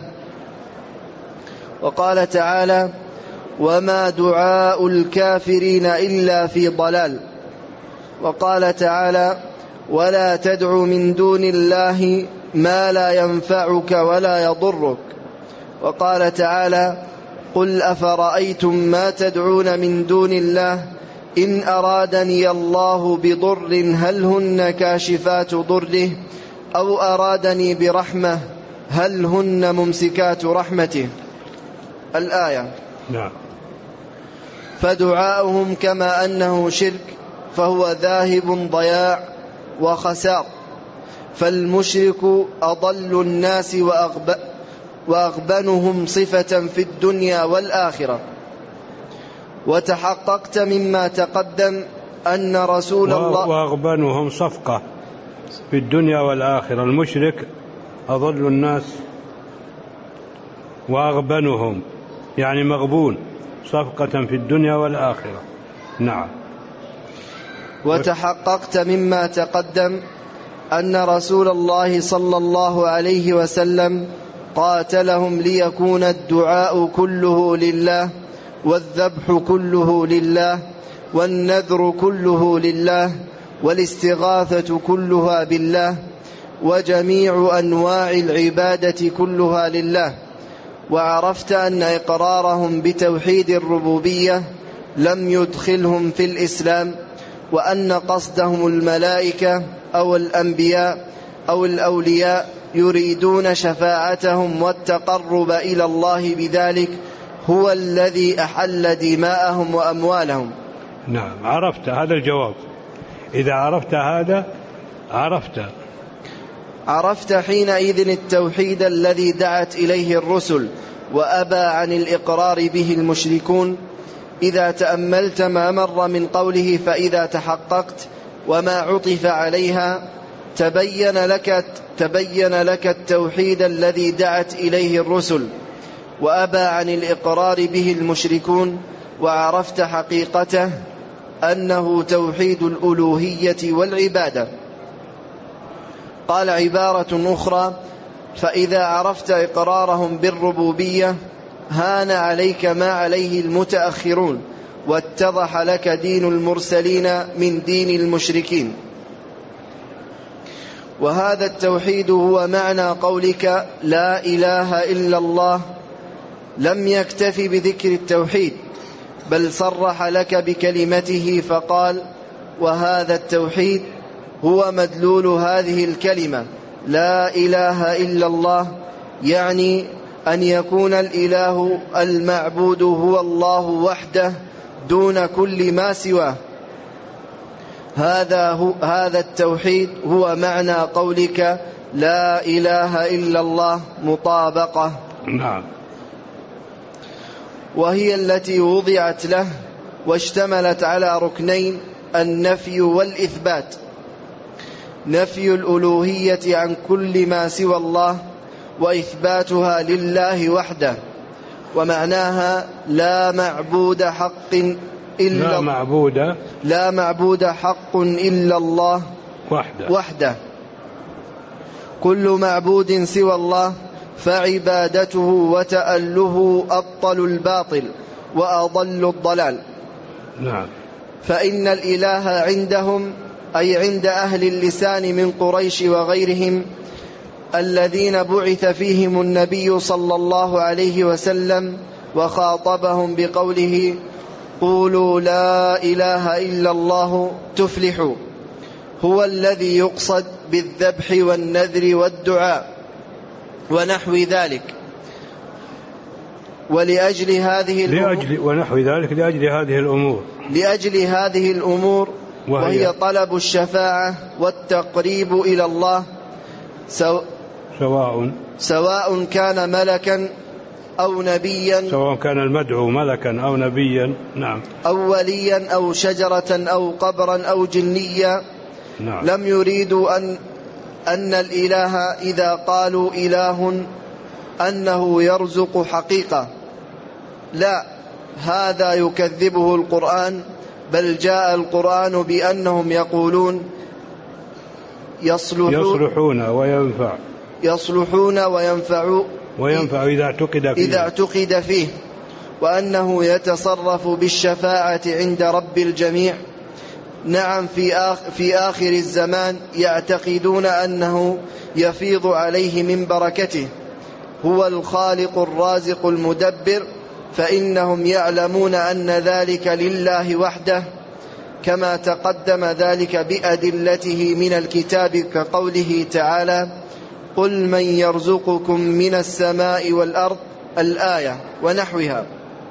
وقال تعالى: وما دعاء الكافرين إلا في ضلال. وقال تعالى: ولا تدع من دون الله ما لا ينفعك ولا يضرك. وقال تعالى: قل أفرأيتم ما تدعون من دون الله إن أرادني الله بضر هل هن كاشفات ضره أو أرادني برحمة هل هن ممسكات رحمته. الآية. نعم. فدعاؤهم كما أنه شرك فهو ذاهب ضياع وخسار، فالمشرك أضل الناس وأغب وأغبنهم صفة في الدنيا والآخرة. وتحققت مما تقدم أن رسول الله وأغبنهم صفقة في الدنيا والآخرة. المشرك أضل الناس وأغبنهم يعني مغبون صفقة في الدنيا والآخرة. نعم. وتحققت مما تقدم أن رسول الله صلى الله عليه وسلم قاتلهم ليكون الدعاء كله لله والذبح كله لله والنذر كله لله والاستغاثة كلها بالله وجميع أنواع العبادة كلها لله. وعرفت أن إقرارهم بتوحيد الربوبية لم يدخلهم في الإسلام، وأن قصدهم الملائكة أو الأنبياء أو الأولياء يريدون شفاعتهم والتقرب إلى الله بذلك هو الذي أحل دماءهم وأموالهم. نعم. عرفت هذا الجواب. إذا عرفت هذا عرفت عرفت حينئذ التوحيد الذي دعت إليه الرسل وأبى عن الإقرار به المشركون. إذا تأملت ما مر من قوله فإذا تحققت وما عطف عليها تبين لك, تبين لك التوحيد الذي دعت إليه الرسل وأبى عن الإقرار به المشركون، وعرفت حقيقته أنه توحيد الألوهية والعبادة. قال عبارة أخرى: فإذا عرفت إقرارهم بالربوبية هان عليك ما عليه المتأخرون واتضح لك دين المرسلين من دين المشركين. وهذا التوحيد هو معنى قولك لا إله إلا الله. لم يكتف بذكر التوحيد بل صرح لك بكلمته فقال: وهذا التوحيد هو مدلول هذه الكلمة لا إله إلا الله، يعني أن يكون الإله المعبود هو الله وحده دون كل ما سواه. هذا هو هذا التوحيد هو معنى قولك لا إله إلا الله مطابقة. نعم. وهي التي وضعت له واشتملت على ركنين: النفي والإثبات. نفي الألوهية عن كل ما سوى الله، وإثباتها لله وحده. ومعناها لا معبود حق إلا لا معبود لا معبود حق إلا الله وحده, وحده. كل معبود سوى الله فعبادته وتأله أبطل الباطل وأضل الضلال. نعم. فإن الإله عندهم، أي عند أهل اللسان من قريش وغيرهم الذين بعث فيهم النبي صلى الله عليه وسلم وخاطبهم بقوله: قولوا لا إله إلا الله تفلحوا، هو الذي يقصد بالذبح والنذر والدعاء ونحو ذلك. ولأجل هذه لأجل ونحو ذلك لأجل هذه الأمور لأجل هذه الأمور وهي, وهي طلب الشفاعة والتقريب إلى الله، سو سواء سواء كان ملكا أو نبيا، سواء كان المدعو ملكا أو نبيا. نعم. أو وليا أو شجرة أو قبرا أو جنيا. نعم. لم يريدوا أن أن الإله إذا قالوا إله أنه يرزق حقيقة، لا، هذا يكذبه القرآن، بل جاء القرآن بأنهم يقولون يصلحون, يصلحون وينفع يصلحون وينفع وينفع إذا اعتقد فيه, إذا اعتقد فيه وأنه يتصرف بالشفاعة عند رب الجميع. نعم، في آخر, في آخر الزمان يعتقدون أنه يفيض عليه من بركته، هو الخالق الرازق المدبر، فإنهم يعلمون أن ذلك لله وحده، كما تقدم ذلك بأدلته من الكتاب كقوله تعالى: قل من يرزقكم من السماء والأرض، الآية ونحوها.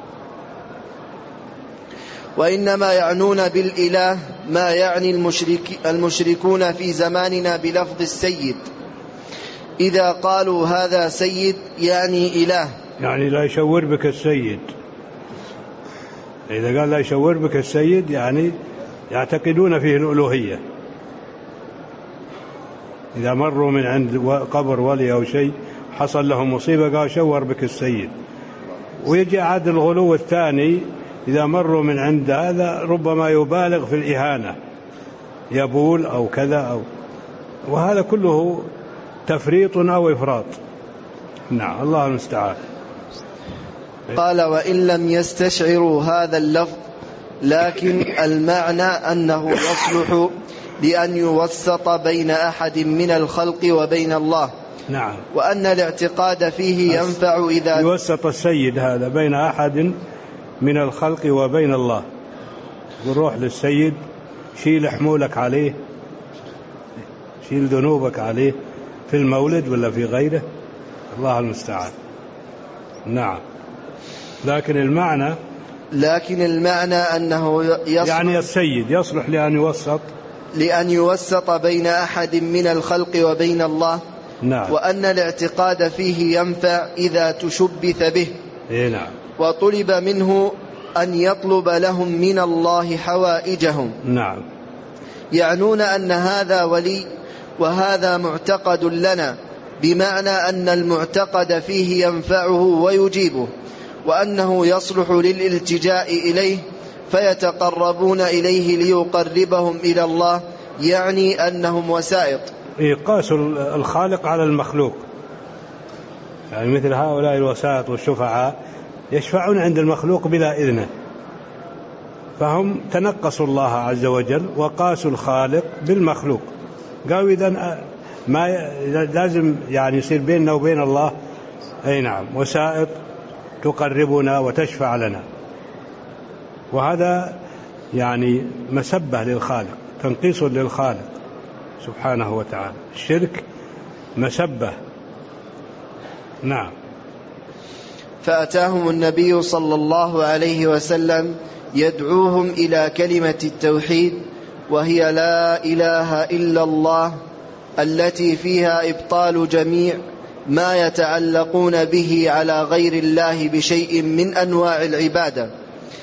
وإنما يعنون بالإله ما يعني المشرك المشركون في زماننا بلفظ السيد. إذا قالوا هذا سيد يعني إله، يعني لا يشور بك السيد. إذا قال لا يشور بك السيد يعني يعتقدون فيه الألوهية. إذا مروا من عند قبر ولي أو شيء حصل لهم مصيبة قال شور بك السيد. ويجي عاد الغلو الثاني، إذا مروا من عند هذا ربما يبالغ في الإهانة، يبول أو كذا أو، وهذا كله تفريط أو إفراط. نعم، الله المستعان. قال: وإن لم يستشعروا هذا اللفظ، لكن المعنى أنه يصلح لأن يوسط بين أحد من الخلق وبين الله. نعم. وأن الاعتقاد فيه ينفع إذا يوسط السيد هذا بين أحد من الخلق وبين الله. وروح للسيد شيل حمولك عليه، شيل ذنوبك عليه في المولد ولا في غيره، الله المستعان. نعم. لكن المعنى لكن المعنى أنه يصلح يعني السيد يصلح لأن يوسط لأن يوسط بين أحد من الخلق وبين الله. نعم. وأن الاعتقاد فيه ينفع إذا تشبث به. إيه نعم. وطلب منه أن يطلب لهم من الله حوائجهم. نعم. يعنون أن هذا ولي وهذا معتقد لنا، بمعنى أن المعتقد فيه ينفعه ويجيبه، وأنه يصلح للالتجاء إليه، فيتقربون إليه ليقربهم إلى الله، يعني أنهم وسائط. قاس الخالق على المخلوق، يعني مثل هؤلاء الوسائط والشفعاء يشفعون عند المخلوق بلا إذنه، فهم تنقصوا الله عز وجل وقاسوا الخالق بالمخلوق. قالوا إذن ما لازم يعني يصير بيننا وبين الله أي نعم وسائط تقربنا وتشفع لنا. وهذا يعني مسبة للخالق، تنقيص للخالق سبحانه وتعالى. الشرك مسبة. نعم. فأتاهم النبي صلى الله عليه وسلم يدعوهم إلى كلمة التوحيد، وهي لا إله إلا الله، التي فيها إبطال جميع ما يتعلقون به على غير الله بشيء من أنواع العبادة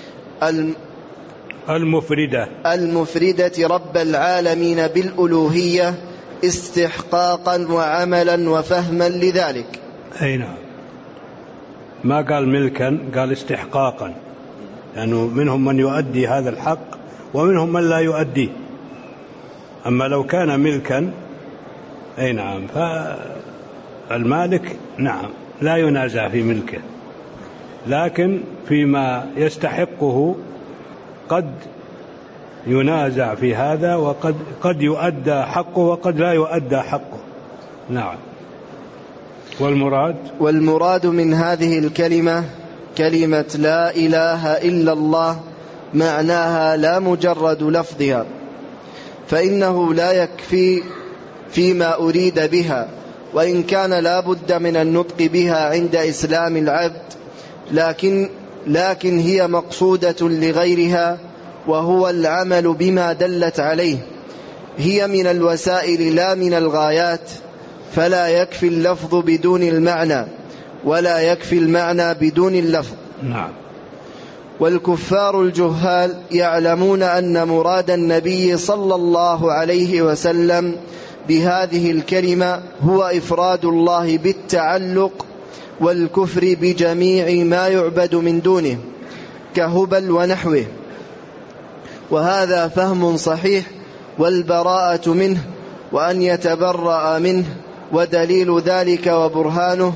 المفردة المفردة رب العالمين بالألوهية استحقاقا وعملا وفهما لذلك. أي نعم. ما قال ملكا، قال استحقاقا، لأنه يعني منهم من يؤدي هذا الحق ومنهم من لا يؤديه. أما لو كان ملكا أي نعم فالمالك نعم لا ينازع في ملكه، لكن فيما يستحقه قد ينازع في هذا، وقد قد يؤدى حقه وقد لا يؤدى حقه. نعم. والمراد والمراد من هذه الكلمة كلمة لا إله إلا الله، معناها لا مجرد لفظها، فإنه لا يكفي فيما أريد بها، وإن كان لا بد من النطق بها عند إسلام العبد، لكن, لكن هي مقصودة لغيرها، وهو العمل بما دلت عليه. هي من الوسائل لا من الغايات، فلا يكفي اللفظ بدون المعنى، ولا يكفي المعنى بدون اللفظ. نعم. والكفار الجهال يعلمون أن مراد النبي صلى الله عليه وسلم بهذه الكلمة هو إفراد الله بالتعلق، والكفر بجميع ما يعبد من دونه كهبل ونحوه، وهذا فهم صحيح، والبراءة منه وأن يتبرأ منه، ودليل ذلك وبرهانه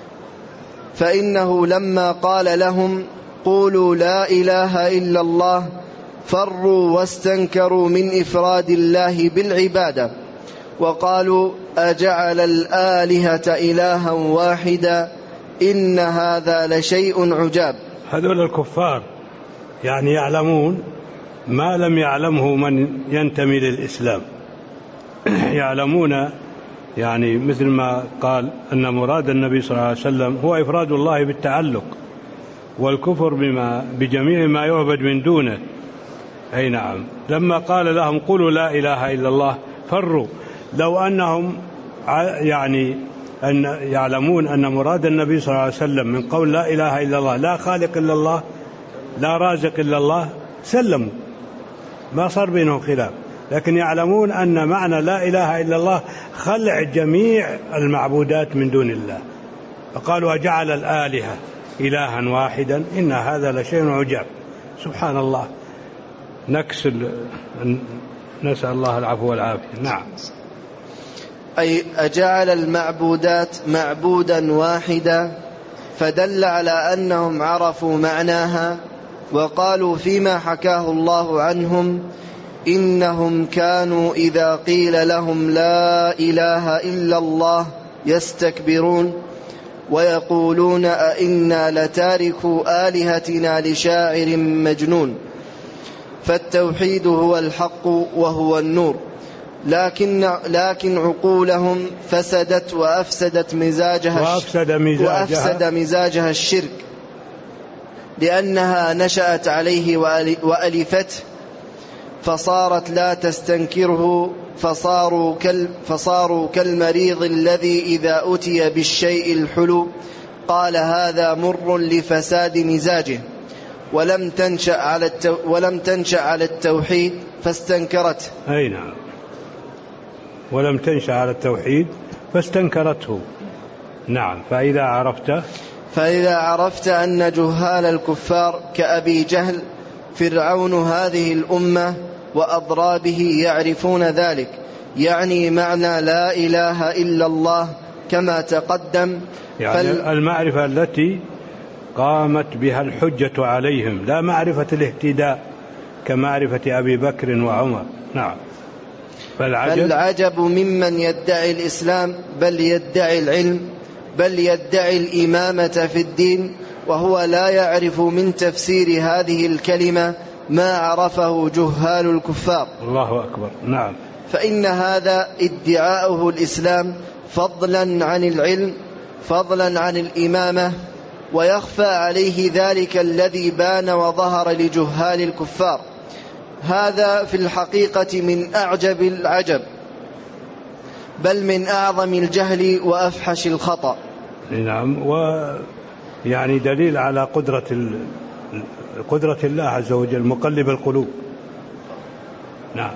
فإنه لما قال لهم قولوا لا إله إلا الله فروا واستنكروا من إفراد الله بالعبادة، وقالوا أجعل الآلهة إلها واحدا إن هذا لشيء عجاب. هذول الكفار يعني يعلمون ما لم يعلمه من ينتمي للإسلام. يعلمون يعني مثل ما قال أن مراد النبي صلى الله عليه وسلم هو إفراد الله بالتعلق، والكفر بما بجميع ما يعبد من دونه. أي نعم. لما قال لهم قولوا لا إله إلا الله فروا، لو أنهم يعني أن يعلمون أن مراد النبي صلى الله عليه وسلم من قول لا إله إلا الله لا خالق إلا الله لا رازق إلا الله سلموا، ما صار بينهم خلاف، لكن يعلمون أن معنى لا إله إلا الله خلع جميع المعبودات من دون الله، فقالوا أجعل الآلهة إلها واحدا إن هذا لشيء عجاب. سبحان الله. نكسل نسأل الله العفو والعافية. نعم. أي أجعل المعبودات معبودا واحدا، فدل على أنهم عرفوا معناها، وقالوا فيما حكاه الله عنهم إنهم كانوا إذا قيل لهم لا إله إلا الله يستكبرون ويقولون أئنا لتاركوا آلهتنا لشاعر مجنون. فالتوحيد هو الحق وهو النور، لكن, لكن عقولهم فسدت وأفسدت مزاجها, وأفسد مزاجها, وأفسد مزاجها الشرك، لأنها نشأت عليه وألفته، فصارت لا تستنكره، فصاروا, كال فصاروا كالمريض الذي إذا أتي بالشيء الحلو قال هذا مر لفساد مزاجه، ولم تنشأ على, التو ولم تنشأ على التوحيد فاستنكرته. أي نعم. ولم تنشأ على التوحيد فاستنكرته. نعم. فإذا عرفت فإذا عرفت أن جهال الكفار كأبي جهل فرعون هذه الأمة وأضرابه يعرفون ذلك، يعني معنى لا إله إلا الله كما تقدم. يعني فال... المعرفة التي قامت بها الحجة عليهم، لا معرفة الاهتداء كمعرفة أبي بكر وعمر. نعم. فالعجب, فالعجب ممن يدعي الإسلام بل يدعي العلم بل يدعي الإمامة في الدين وهو لا يعرف من تفسير هذه الكلمة ما عرفه جهال الكفار. الله أكبر. نعم. فإن هذا ادعاؤه الإسلام فضلا عن العلم، فضلا عن الإمامة، ويخفى عليه ذلك الذي بان وظهر لجهال الكفار. هذا في الحقيقة من أعجب العجب، بل من أعظم الجهل وأفحش الخطأ. نعم. ويعني دليل على قدرة قدرة الله عز وجل مقلب القلوب. نعم.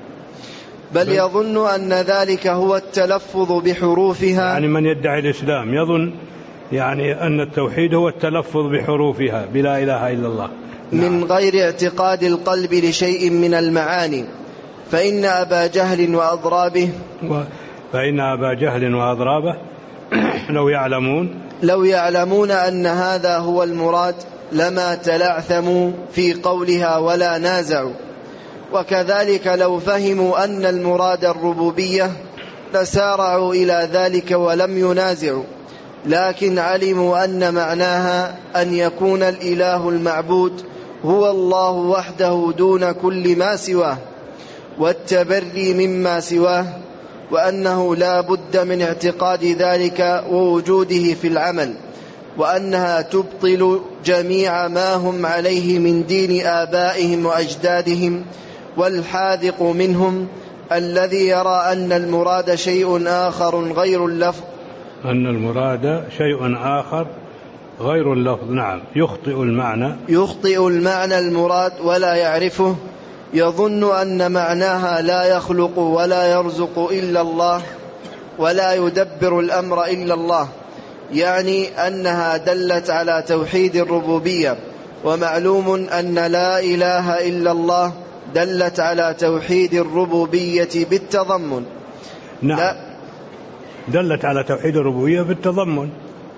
بل يظن أن ذلك هو التلفظ بحروفها. يعني من يدعي الإسلام يظن يعني أن التوحيد هو التلفظ بحروفها بلا إله إلا الله. نعم. من غير اعتقاد القلب لشيء من المعاني. فإن أبا جهل وأضرابه و... فإن أبا جهل وأضرابه لو يعلمون لو يعلمون أن هذا هو المراد لما تلعثموا في قولها ولا نازعوا. وكذلك لو فهموا أن المراد الربوبية لسارعوا إلى ذلك ولم ينازعوا، لكن علموا أن معناها أن يكون الإله المعبود هو الله وحده دون كل ما سواه، والتبري مما سواه، وأنه لا بد من اعتقاد ذلك ووجوده في العمل، وأنها تبطل جميع ما هم عليه من دين آبائهم وأجدادهم. والحاذق منهم الذي يرى أن المراد شيء آخر غير اللفظ أن المراد شيء آخر غير اللفظ. نعم. يخطئ المعنى يخطئ المعنى المراد ولا يعرفه، يظن أن معناها لا يخلق ولا يرزق إلا الله ولا يدبر الأمر إلا الله، يعني أنها دلت على توحيد الربوبية. ومعلوم أن لا إله إلا الله دلت على توحيد الربوبية بالتضمن. نعم. لا دلت على توحيد الربوبية بالتضمن،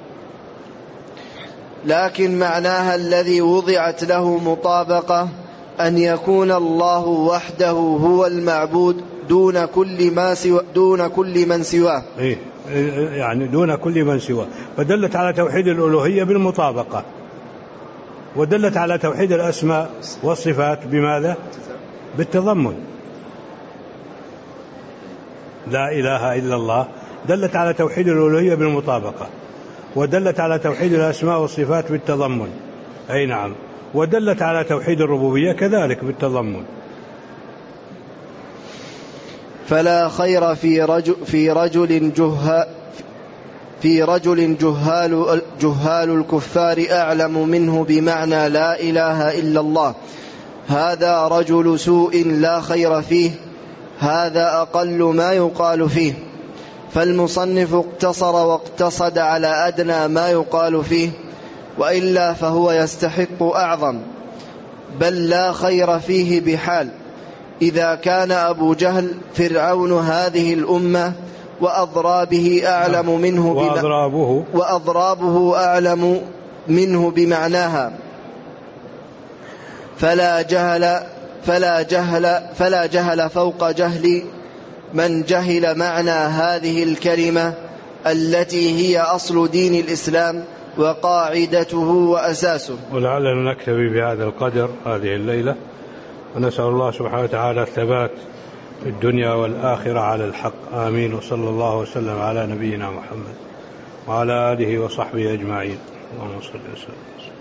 لكن معناها الذي وضعت له مطابقة أن يكون الله وحده هو المعبود دون كل ما سوى دون كل من سواه. إيه يعني دون كل من سواه، فدلت على توحيد الألوهية بالمطابقة، ودلت على توحيد الأسماء والصفات بماذا؟ بالتضمن. لا إله إلا الله دلت على توحيد الألوهية بالمطابقة، ودلت على توحيد الأسماء والصفات بالتضمن. أي نعم. ودلت على توحيد الربوبية كذلك بالتضمن. فلا خير في رجل في رجل جهال في رجل جهال جهال الكفار أعلم منه بمعنى لا إله إلا الله. هذا رجل سوء لا خير فيه، هذا أقل ما يقال فيه. فالمصنف اقتصر واقتصد على أدنى ما يقال فيه، وإلا فهو يستحق أعظم، بل لا خير فيه بحال. إذا كان أبو جهل فرعون هذه الأمة وأضرابه أعلم منه وأضرابه, وأضرابه أعلم منه بمعناها، فلا جهل فلا جهل فلا جهل فوق جهل من جهل معنى هذه الكلمة التي هي أصل دين الإسلام وقاعدته وأساسه. ولعلنا نكتفي بهذا القدر هذه الليلة، ونسأل الله سبحانه وتعالى الثبات في الدنيا والآخرة على الحق. آمين. وصلى الله وسلم على نبينا محمد وعلى آله وصحبه أجمعين. اللهم صل وسلم.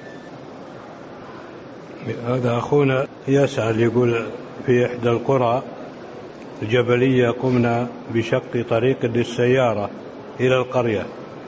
هذا أخونا يسأل يقول: في إحدى القرى الجبلية قمنا بشق طريق للسيارة إلى القرية،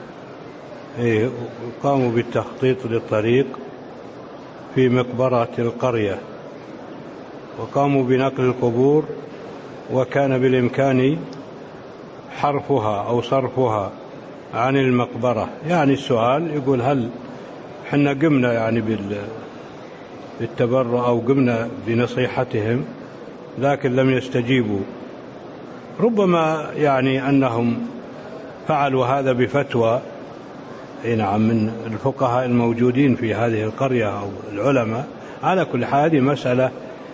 قاموا بالتخطيط للطريق في مقبرة القرية، وقاموا بنقل القبور، وكان بالإمكان حرفها أو صرفها عن المقبرة. يعني السؤال يقول: هل حنا قمنا يعني بالتبرع أو قمنا بنصيحتهم لكن لم يستجيبوا؟ ربما يعني أنهم فعلوا هذا بفتوى نعم من الفقهاء الموجودين في هذه القرية أو العلماء. على كل حال هذه مسألة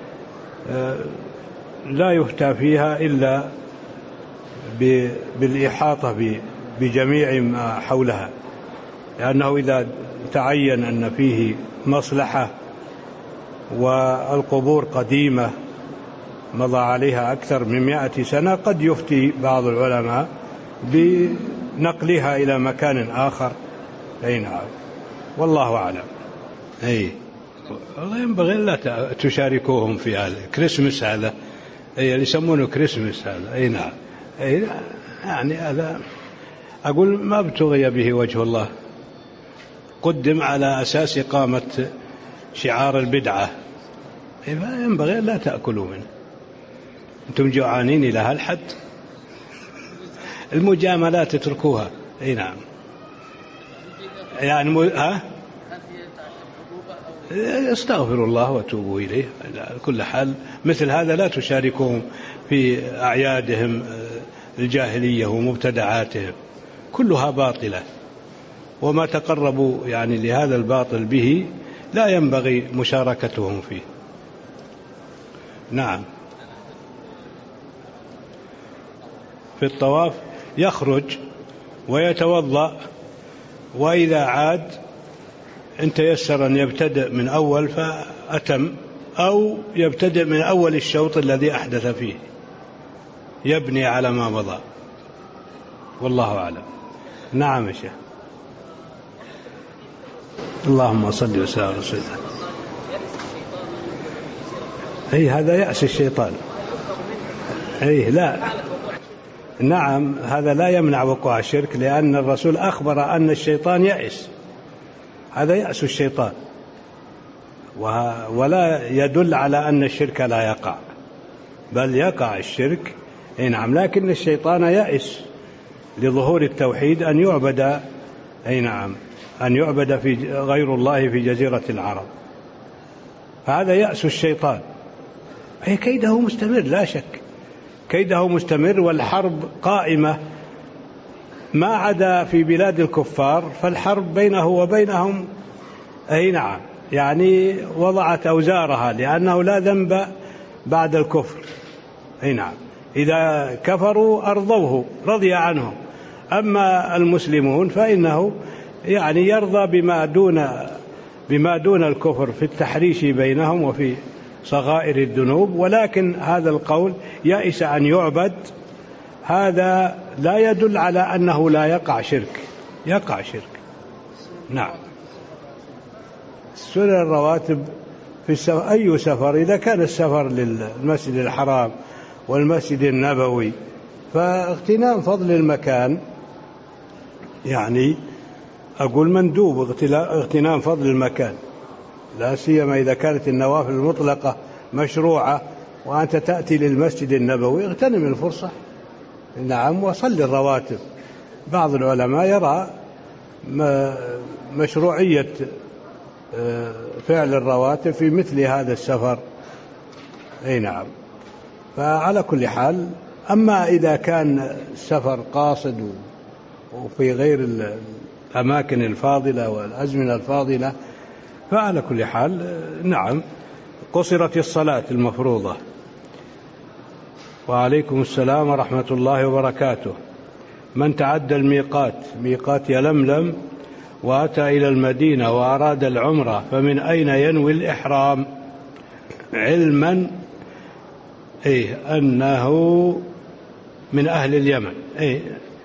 لا يفتى فيها إلا بالإحاطة بجميع ما حولها، لأنه إذا تعين أن فيه مصلحة والقبور قديمة مضى عليها أكثر من مائة سنة قد يفتي بعض العلماء بنقلها إلى مكان آخر. أي نعم، والله أعلم. أي والله ينبغي لا تشاركوهم في هذا كريسمس، هذا أي اللي يسمونه كريسمس هذا. أي نعم، أي يعني هذا أقول ما ابتغي به وجه الله، قدم على أساس إقامة شعار البدعة، ينبغي لا تأكلوا منه. أنتم جوعانين إلى هالحد؟ المجاملات تتركوها. أي نعم، يعني مو... ها؟ استغفروا الله وتوبوا إليه. على كل حال مثل هذا لا تشاركهم في أعيادهم الجاهلية ومبتدعاتهم، كلها باطلة، وما تقربوا يعني لهذا الباطل به لا ينبغي مشاركتهم فيه. نعم، في الطواف يخرج ويتوضأ، وإذا عاد إن تيسر أن يبتدئ من أول فأتم، أو يبتدئ من أول الشوط الذي أحدث فيه، يبني على ما مضى، والله أعلم. نعم يا شيخ. اللهم صل وسلم على رسول الله. أي هذا يأس الشيطان. أي لا، نعم، هذا لا يمنع وقوع الشرك، لأن الرسول أخبر أن الشيطان يأس، هذا يأس الشيطان، ولا يدل على أن الشرك لا يقع، بل يقع الشرك. أي نعم، لكن الشيطان يأس لظهور التوحيد أن يعبد، أي نعم، أن يعبد في غير الله في جزيرة العرب، فهذا يأس الشيطان. أي كيده مستمر، لا شك كيده مستمر، والحرب قائمة، ما عدا في بلاد الكفار فالحرب بينه وبينهم. أي نعم، يعني وضعت أوزارها، لأنه لا ذنب بعد الكفر. أي نعم، إذا كفروا أرضوه رضي عنهم، أما المسلمون فإنه يعني يرضى بما دون بما دون الكفر في التحريش بينهم وفي صغائر الذنوب، ولكن هذا القول يئس أن يعبد، هذا لا يدل على أنه لا يقع شرك، يقع شرك. نعم، سنن الرواتب في السفر، أي سفر، إذا كان السفر للمسجد الحرام والمسجد النبوي فاغتنام فضل المكان، يعني أقول مندوب اغتنام فضل المكان، لا سيما إذا كانت النوافل المطلقة مشروعة وأنت تأتي للمسجد النبوي، اغتنم الفرصة. نعم، وصل الرواتب. بعض العلماء يرى مشروعية فعل الرواتب في مثل هذا السفر. أي نعم، فعلى كل حال، أما إذا كان السفر قاصد وفي غير الأماكن الفاضلة والأزمنة الفاضلة فعلى كل حال نعم قصرت الصلاة المفروضة. وعليكم السلام ورحمة الله وبركاته. من تعدى الميقات، ميقات يلملم، وأتى إلى المدينة وأراد العمرة، فمن أين ينوي الإحرام؟ علما إيه أنه من أهل اليمن، إيه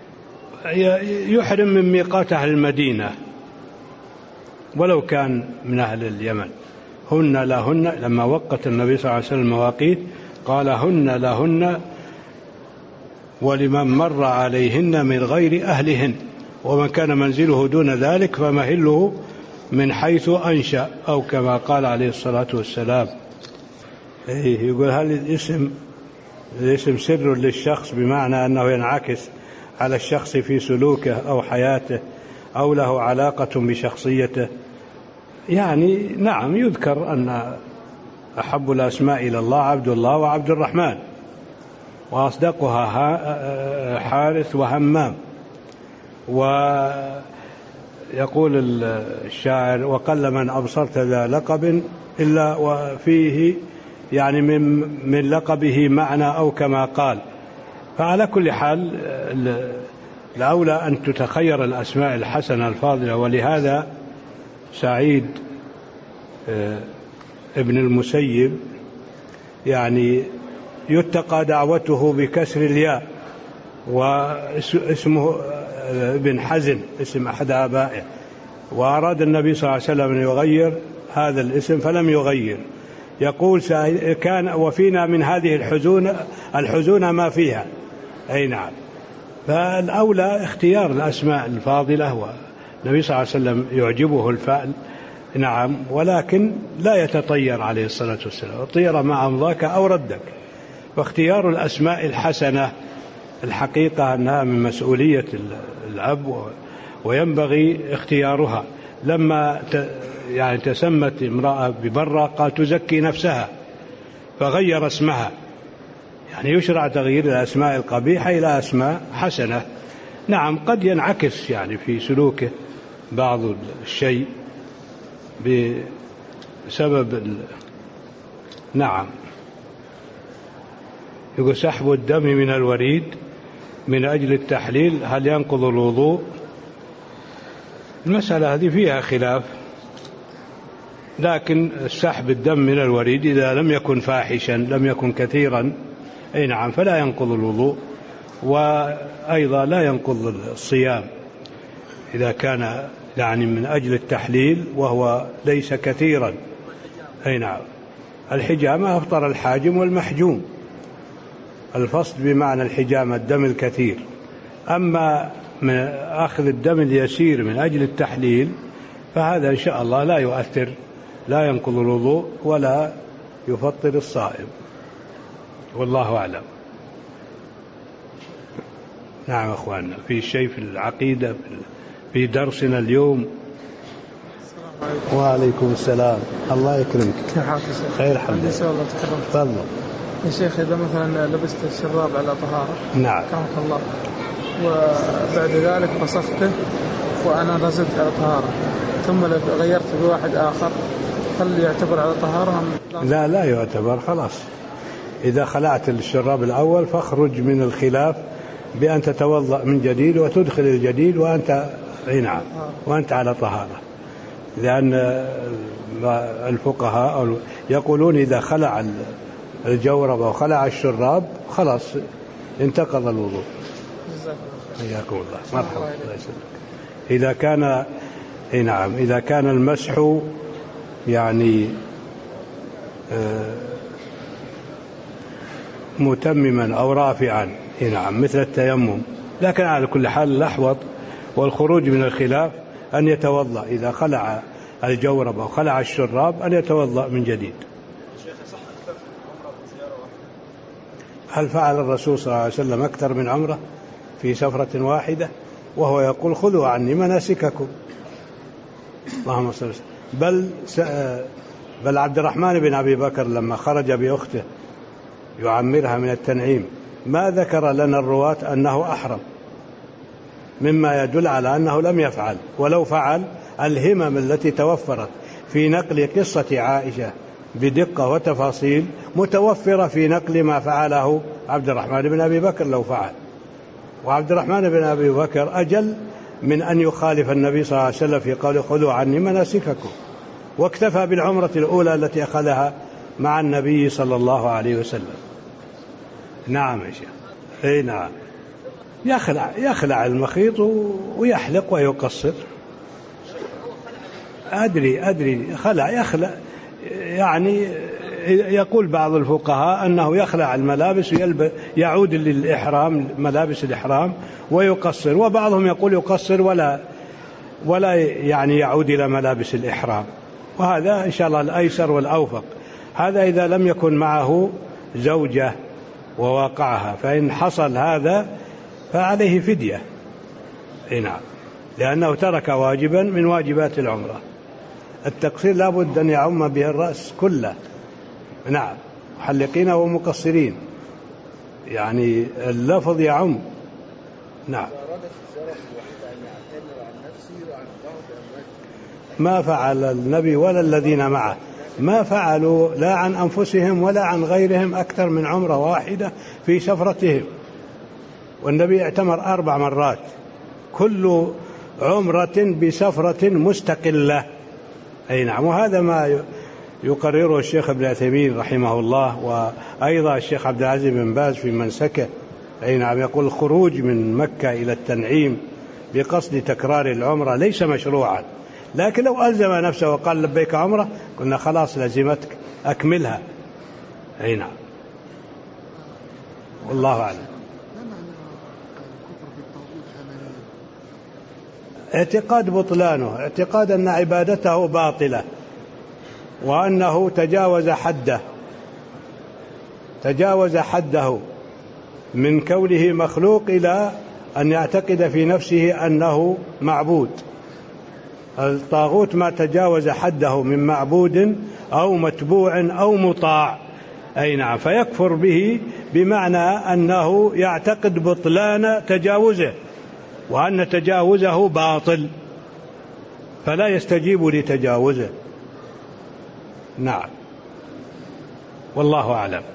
يحرم من ميقات أهل المدينة ولو كان من أهل اليمن. هن لهن، لما وقت النبي صلى الله عليه وسلم المواقيت قال هن لهن ولمن مر عليهن من غير أهلهن، ومن كان منزله دون ذلك فمهله من حيث أنشأ، أو كما قال عليه الصلاة والسلام. إيه يقول هل الاسم الاسم سر للشخص، بمعنى أنه ينعكس على الشخص في سلوكه أو حياته أو له علاقة بشخصيته؟ يعني نعم، يذكر أن أحب الأسماء إلى الله عبد الله وعبد الرحمن، وأصدقها حارث وهمام. ويقول الشاعر وقل من أبصرت ذا لقب إلا وفيه يعني من, من لقبه معنى، أو كما قال. فعلى كل حال الأولى أن تتخير الأسماء الحسنة الفاضلة. ولهذا سعيد ابن المسيب يعني يتقى دعوته بكسر الياء، واسمه ابن حزن اسم أحد آبائه، وأراد النبي صلى الله عليه وسلم أن يغير هذا الاسم فلم يغير. يقول كان وفينا من هذه الحزون الحزون ما فيها. أي نعم. فالأولى اختيار الأسماء الفاضلة، والنبي صلى الله عليه وسلم يعجبه الفعل. نعم. ولكن لا يتطير عليه الصلاة والسلام، طير ما أمضاك أو ردك. فاختيار الأسماء الحسنة الحقيقة أنها من مسؤولية الأب، وينبغي اختيارها. لما يعني تسمت امرأة ببرة قال تزكي نفسها فغير اسمها. يعني يشرع تغيير الأسماء القبيحة إلى أسماء حسنة. نعم. قد ينعكس يعني في سلوكه بعض الشيء بسبب ال... نعم. يقول سحب الدم من الوريد من أجل التحليل هل ينقض الوضوء؟ المسألة هذه فيها خلاف، لكن سحب الدم من الوريد إذا لم يكن فاحشا لم يكن كثيرا أي نعم فلا ينقض الوضوء، وأيضا لا ينقض الصيام إذا كان يعني من أجل التحليل وهو ليس كثيرا. أي نعم. الحجامة أفطر الحاجم والمحجوم، الفصل بمعنى الحجامة الدم الكثير. أما من أخذ الدم اليسير من أجل التحليل فهذا إن شاء الله لا يؤثر، لا ينقض الوضوء ولا يفطر الصائم، والله أعلم. نعم أخواننا، في شيء في العقيدة في درسنا اليوم. وعليكم السلام. الله يكرمك. كيف حالك؟ خير الحمد لله. تفضل يا شيخ. إذا مثلا لبست الشراب على طهارة، نعم، كرمك الله، وبعد ذلك بصقته وأنا نزلت على طهارة، ثم غيرت بواحد آخر، هل يعتبر على طهارة؟ لا لا يعتبر. خلاص إذا خلعت الشراب الأول فاخرج من الخلاف بأن تتوضأ من جديد وتدخل الجديد وأنت نعم وأنت على طهارة، لأن الفقهاء يقولون إذا خلع الجورب أو خلع الشراب خلاص انتقض الوضوء. حياكم الله. مرحبا. إذا كان نعم إذا كان المسح يعني متمما أو رافعا نعم مثل التيمم، لكن على كل حال الأحوط والخروج من الخلاف أن يتوضأ إذا خلع الجورب أو خلع الشراب أن يتوضأ من جديد. هل فعل الرسول صلى الله عليه وسلم أكثر من عمرة في سفرة واحدة؟ وهو يقول خذوا عني مناسككم. اللهم صل وسلم. بل بل عبد الرحمن بن أبي بكر لما خرج بأخته يعمرها من التنعيم ما ذكر لنا الرواة أنه أحرم، مما يدل على أنه لم يفعل. ولو فعل الهمم التي توفرت في نقل قصة عائشة بدقة وتفاصيل متوفرة في نقل ما فعله عبد الرحمن بن أبي بكر لو فعل. وعبد الرحمن بن أبي بكر أجل من أن يخالف النبي صلى الله عليه وسلم في قوله خذوا عني مناسككم، واكتفى بالعمرة الأولى التي أخذها مع النبي صلى الله عليه وسلم. نعم يا شيخ. اي نعم. يخلع يخلع المخيط ويحلق ويقصر. أدري أدري خلع يخلع يعني يقول بعض الفقهاء أنه يخلع الملابس ويلبس يعود للإحرام ملابس الإحرام ويقصر، وبعضهم يقول يقصر ولا ولا يعني يعود إلى ملابس الإحرام، وهذا إن شاء الله الأيسر والأوفق. هذا إذا لم يكن معه زوجة وواقعها، فإن حصل هذا فعليه فدية. نعم. لأنه ترك واجبا من واجبات العمرة. التقصير لا بد أن يعم به الرأس كله. نعم. محلقين ومقصرين، يعني اللفظ يعم. نعم. ما فعل النبي ولا الذين معه، ما فعلوا لا عن أنفسهم ولا عن غيرهم أكثر من عمرة واحدة في سفرتهم. والنبي اعتمر أربع مرات كل عمرة بسفرة مستقلة. أي نعم. وهذا ما يقرره الشيخ ابن عثيمين رحمه الله، وأيضا الشيخ عبد العزيز بن باز في منسكه. أي نعم. يقول الخروج من مكة إلى التنعيم بقصد تكرار العمرة ليس مشروعا، لكن لو ألزم نفسه وقال لبيك عمرة قلنا خلاص لزمتك أكملها. أي نعم. والله أعلم. اعتقاد بطلانه، اعتقاد أن عبادته باطلة وأنه تجاوز حده تجاوز حده من كونه مخلوق إلى أن يعتقد في نفسه أنه معبود. الطاغوت ما تجاوز حده من معبود أو متبوع أو مطاع. أي نعم. فيكفر به بمعنى أنه يعتقد بطلان تجاوزه وأن تجاوزه باطل، فلا يستجيب لتجاوزه. نعم. والله أعلم.